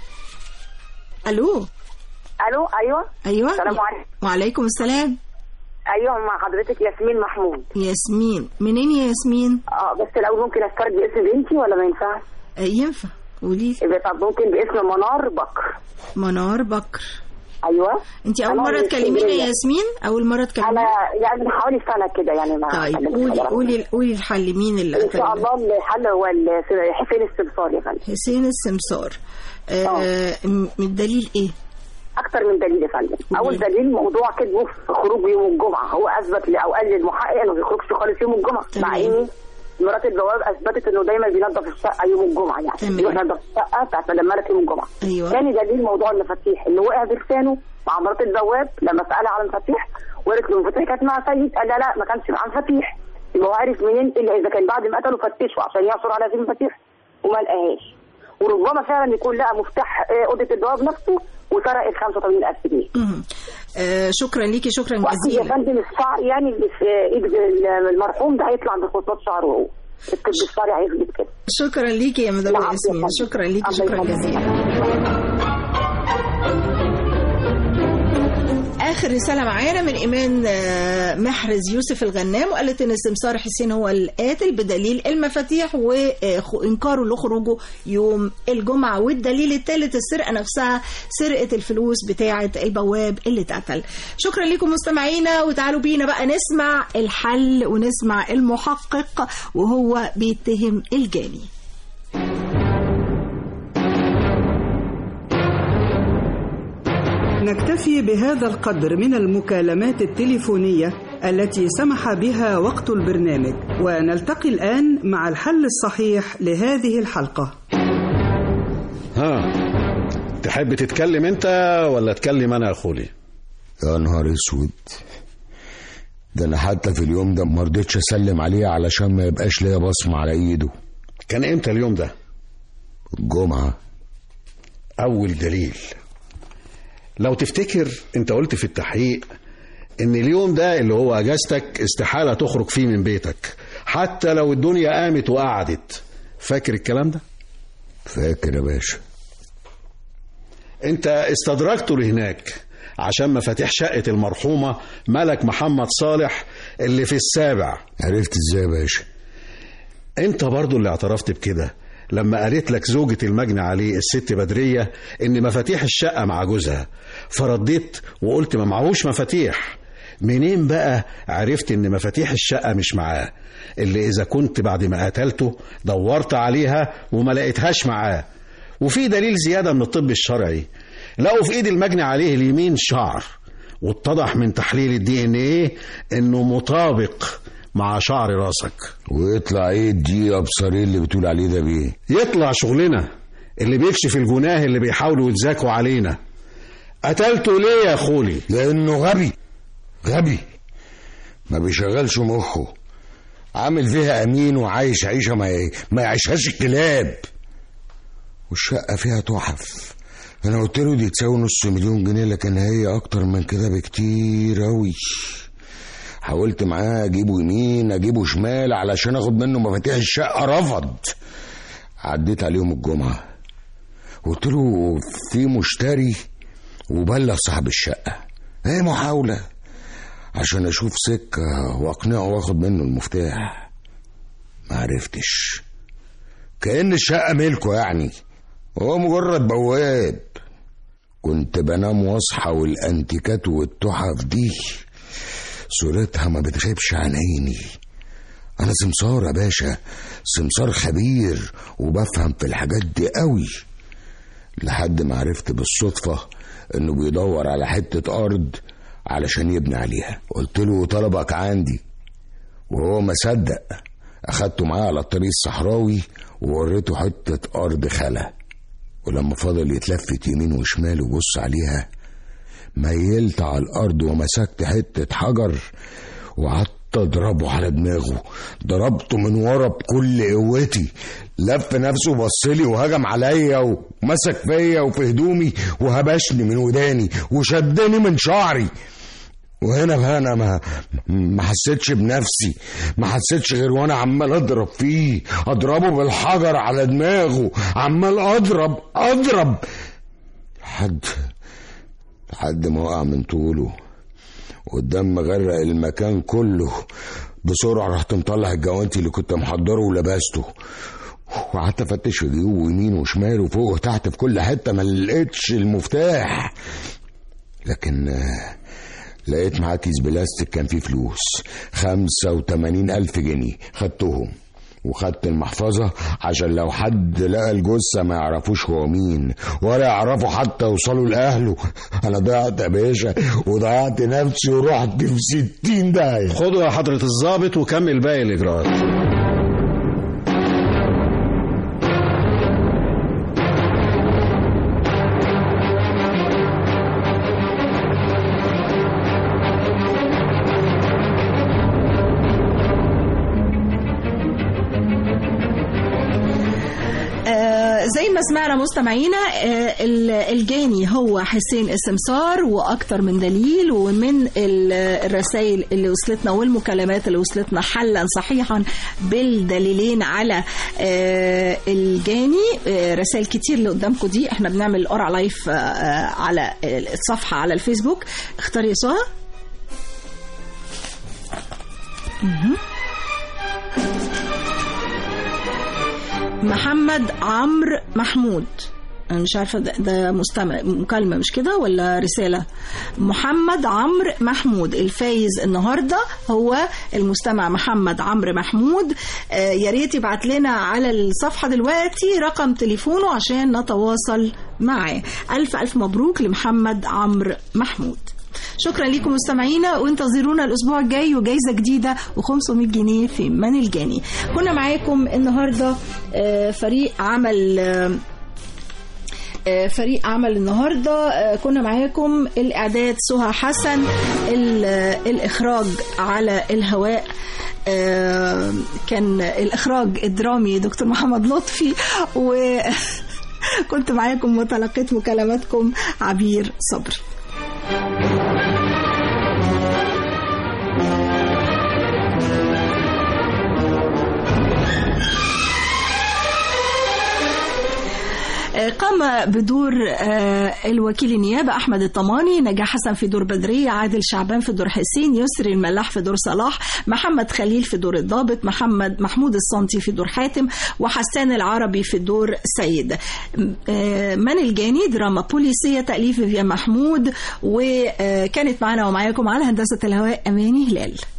S21: ايوه.
S11: السلام عليكم. وعليكم السلام.
S21: ايوه مع حضرتك ياسمين محمود.
S11: ياسمين منين يا ياسمين؟
S21: بس لو ممكن استرد باسم بنتي ولا ما ينفعش؟
S11: ينفع. قولي.
S21: طب ممكن باسم منار بكر.
S11: منار بكر.
S21: ايوه.
S11: انت اول مره تكلمينا يا ياسمين؟ اول مره تكلمينا؟
S21: انا يعني من حوالي سنه كده يعني.
S11: طيب قولي الحل. مين اللي
S21: ان شاء الله الحل هو حسين السمسار يا فندم.
S11: حسين السمسار. من الدليل ايه؟
S21: اكتر من دليل يا فندم. اول دليل موضوع كده في خروج يوم الجمعه، هو اثبت او قال للمحقق انه ما بيخرجش خالص يوم الجمعه. مع ان مرات البواب اثبتت انه دايما بينظف الشقه يوم الجمعه، يعني يروح ينظف الشقه بتاعت لما مالك يوم الجمعه.
S11: ايوه.
S21: ثاني دليل موضوع المفاتيح اللي وقع بلسانه مع مرات البواب لما سالها على المفاتيح وقالت له المفاتيح كانت مع سيد، قال لا ما كانش معاه مفاتيح. يبقى هو عارف منين الا اذا كان بعد ما قتلوا فتشوا عشان يعثر على هذه المفاتيح وما لقاهاش. وربما فعلا يكون لقى مفتاح اوضه البواب نفسه وسرق ال 85,000 جنيه.
S11: شكرا ليكي. شكرا جزيلا.
S21: يا فندم الشعر يعني اللي في ايد المرحوم ده هيطلع بخطوط شعره هو. الطب الشرعي هيثبت كده.
S11: شكرا ليكي يا مدام ياسمين. شكرا ليكي. شكرا جزيلا. آخر رسالة معانا من إيمان محرز يوسف الغنام، وقالت إن سمسار حسين هو القاتل بدليل المفاتيح وإنكاره لخروجه يوم الجمعة. والدليل الثالث السرقة نفسها، سرقة الفلوس بتاعة البواب اللي اتقتل. شكرا لكم مستمعينا، وتعالوا بينا بقى نسمع الحل ونسمع المحقق وهو بيتهم الجاني.
S1: نكتفي بهذا القدر من المكالمات التليفونية التي سمح بها وقت البرنامج، ونلتقي الآن مع الحل الصحيح لهذه الحلقة.
S3: تحب تتكلم انت ولا اتكلم انا يا خولي؟
S8: يا نهار اسود، ده انا حتى في اليوم ده ما رضيتش اسلم عليه علشان ما يبقاش ليا بصمة على ايده.
S3: كان امتى اليوم ده؟
S8: الجمعة.
S3: اول دليل، لو تفتكر انت قلت في التحقيق ان اليوم ده اللي هو اجازتك استحالة تخرج فيه من بيتك حتى لو الدنيا قامت وقعدت. فاكر الكلام ده؟
S8: فاكر يا باشا.
S3: انت استدرجته لهناك عشان مفاتيح شقة المرحومة ملك محمد صالح اللي في السابع.
S8: عرفت ازاي يا باشا؟
S3: انت برضو اللي اعترفت بكده لما قالت لك زوجة المجني عليه الست بدرية ان مفاتيح الشقة مع جوزها، فرديت وقلت ما معهوش مفاتيح. منين بقى عرفت ان مفاتيح الشقة مش معاه، اللي اذا كنت بعد ما قتلته دورت عليها وما لقيتهاش معاه؟ وفي دليل زيادة من الطب الشرعي، لقوا في ايد المجني عليه اليمين شعر، واتضح من تحليل الDNA انه مطابق مع شعر راسك.
S8: ويطلع ايه دي ابصري اللي بتقول عليه ده بيه؟
S3: يطلع شغلنا اللي بيكشف الجناه اللي بيحاولوا يتزاكوا علينا. قتلته ليه يا خولي؟
S8: لانه غبي ما بيشغلش مخه، عامل فيها امين وعايش عيشه ما يعيشهاش الكلاب. والشقه فيها تحف، انا قلت له دي تساوي $500,000 جنيه، لكن هي اكتر من كده بكتير اوي. حاولت معاه اجيبه يمين اجيبه شمال علشان اخد منه مفاتيح الشقه، رفض. عديت عليهم الجمعه قلت له في مشتري وبلغ صاحب الشقه، هي محاوله عشان اشوف سكه واقنعه واخد منه المفتاح. ما عرفتش، كأن الشقه ملكه يعني، هو مجرد بواب. كنت بنام واصحى والانتيكات والتحف دي صورتها ما بتغيبش عن عيني. انا سمسار يا باشا، سمسار خبير وبفهم في الحاجات دي قوي. لحد ما عرفت بالصدفة انه بيدور على حتة ارض علشان يبني عليها. قلت له طلبك عندي، وهو ما صدق. اخدته معاه على الطريق الصحراوي ووريته حتة ارض خلا، ولما فضل يتلفت يمين وشمال ويبص عليها ميلت على الارض ومسكت حتة حجر وقعدت اضربه على دماغه. ضربته من ورا بكل قوتي، لف نفسه وبصلي وهجم عليا ومسك فيا وفي هدومي وهبشني من وداني وشدني من شعري. وهنا بقى انا ما حسيتش بنفسي، ما حسيتش غير وانا عمال اضرب فيه، اضربه بالحجر على دماغه، عمال اضرب لحد ما وقع من طوله والدم غرق المكان كله. بسرعة رحت مطلع الجوانتي اللي كنت محضره ولبسته، وقعدت افتش في جيوبه ويمين وشمال وفوق وتحت في كل حتة، ما لقيتش المفتاح. لكن لقيت معاه كيس بلاستيك كان فيه فلوس 85,000 جنيه، خدتهم وخدت المحفظة عشان لو حد لقى الجثة ما يعرفوش هو مين ولا يعرفوا حتى يوصلوا لأهله. أنا ضيعت يا باشا وضيعت نفسي ورحت في 60 داهية.
S3: خدوا يا حضرة الضابط وكمل باقي الإجراءات.
S11: زي ما سمعنا مستمعينا الجاني هو حسين السمسار، وأكتر من دليل، ومن الرسائل اللي وصلتنا والمكالمات اللي وصلتنا حلا صحيحا بالدليلين على الجاني. رسائل كتير اللي قدامكم دي، احنا بنعمل قرعة لايف على الصفحة على الفيسبوك. اختاري سهى. محمد عمرو محمود، أنا مش عارفة ده مستمع مكالمة مش كده ولا رسالة. محمد عمرو محمود الفايز النهاردة هو المستمع محمد عمرو محمود. يا ريت يبعت لنا على الصفحة دلوقتي رقم تليفونه عشان نتواصل معاه. ألف مبروك لمحمد عمرو محمود. شكرا لكم مستمعينا، وانتظرونا الأسبوع الجاي وجايزة جديدة و500 جنيه في من الجاني. كنا معاكم النهاردة فريق عمل النهاردة. كنا معاكم الإعداد سهى حسن، الإخراج على الهواء كان الإخراج الدرامي دكتور محمد لطفي، وكنت معاكم وتلقيت مكالماتكم عبير صبري. قام بدور الوكيل النيابة أحمد الطماني، نجاح حسن في دور بدرية، عادل شعبان في دور حسين، يسري الملاح في دور صلاح، محمد خليل في دور الضابط، محمود الصنتي في دور حاتم، وحسان العربي في دور سيد. من الجاني دراما بوليسية تأليف فيفيان محمود، وكانت معنا ومعاكم على هندسة الهواء أماني هلال.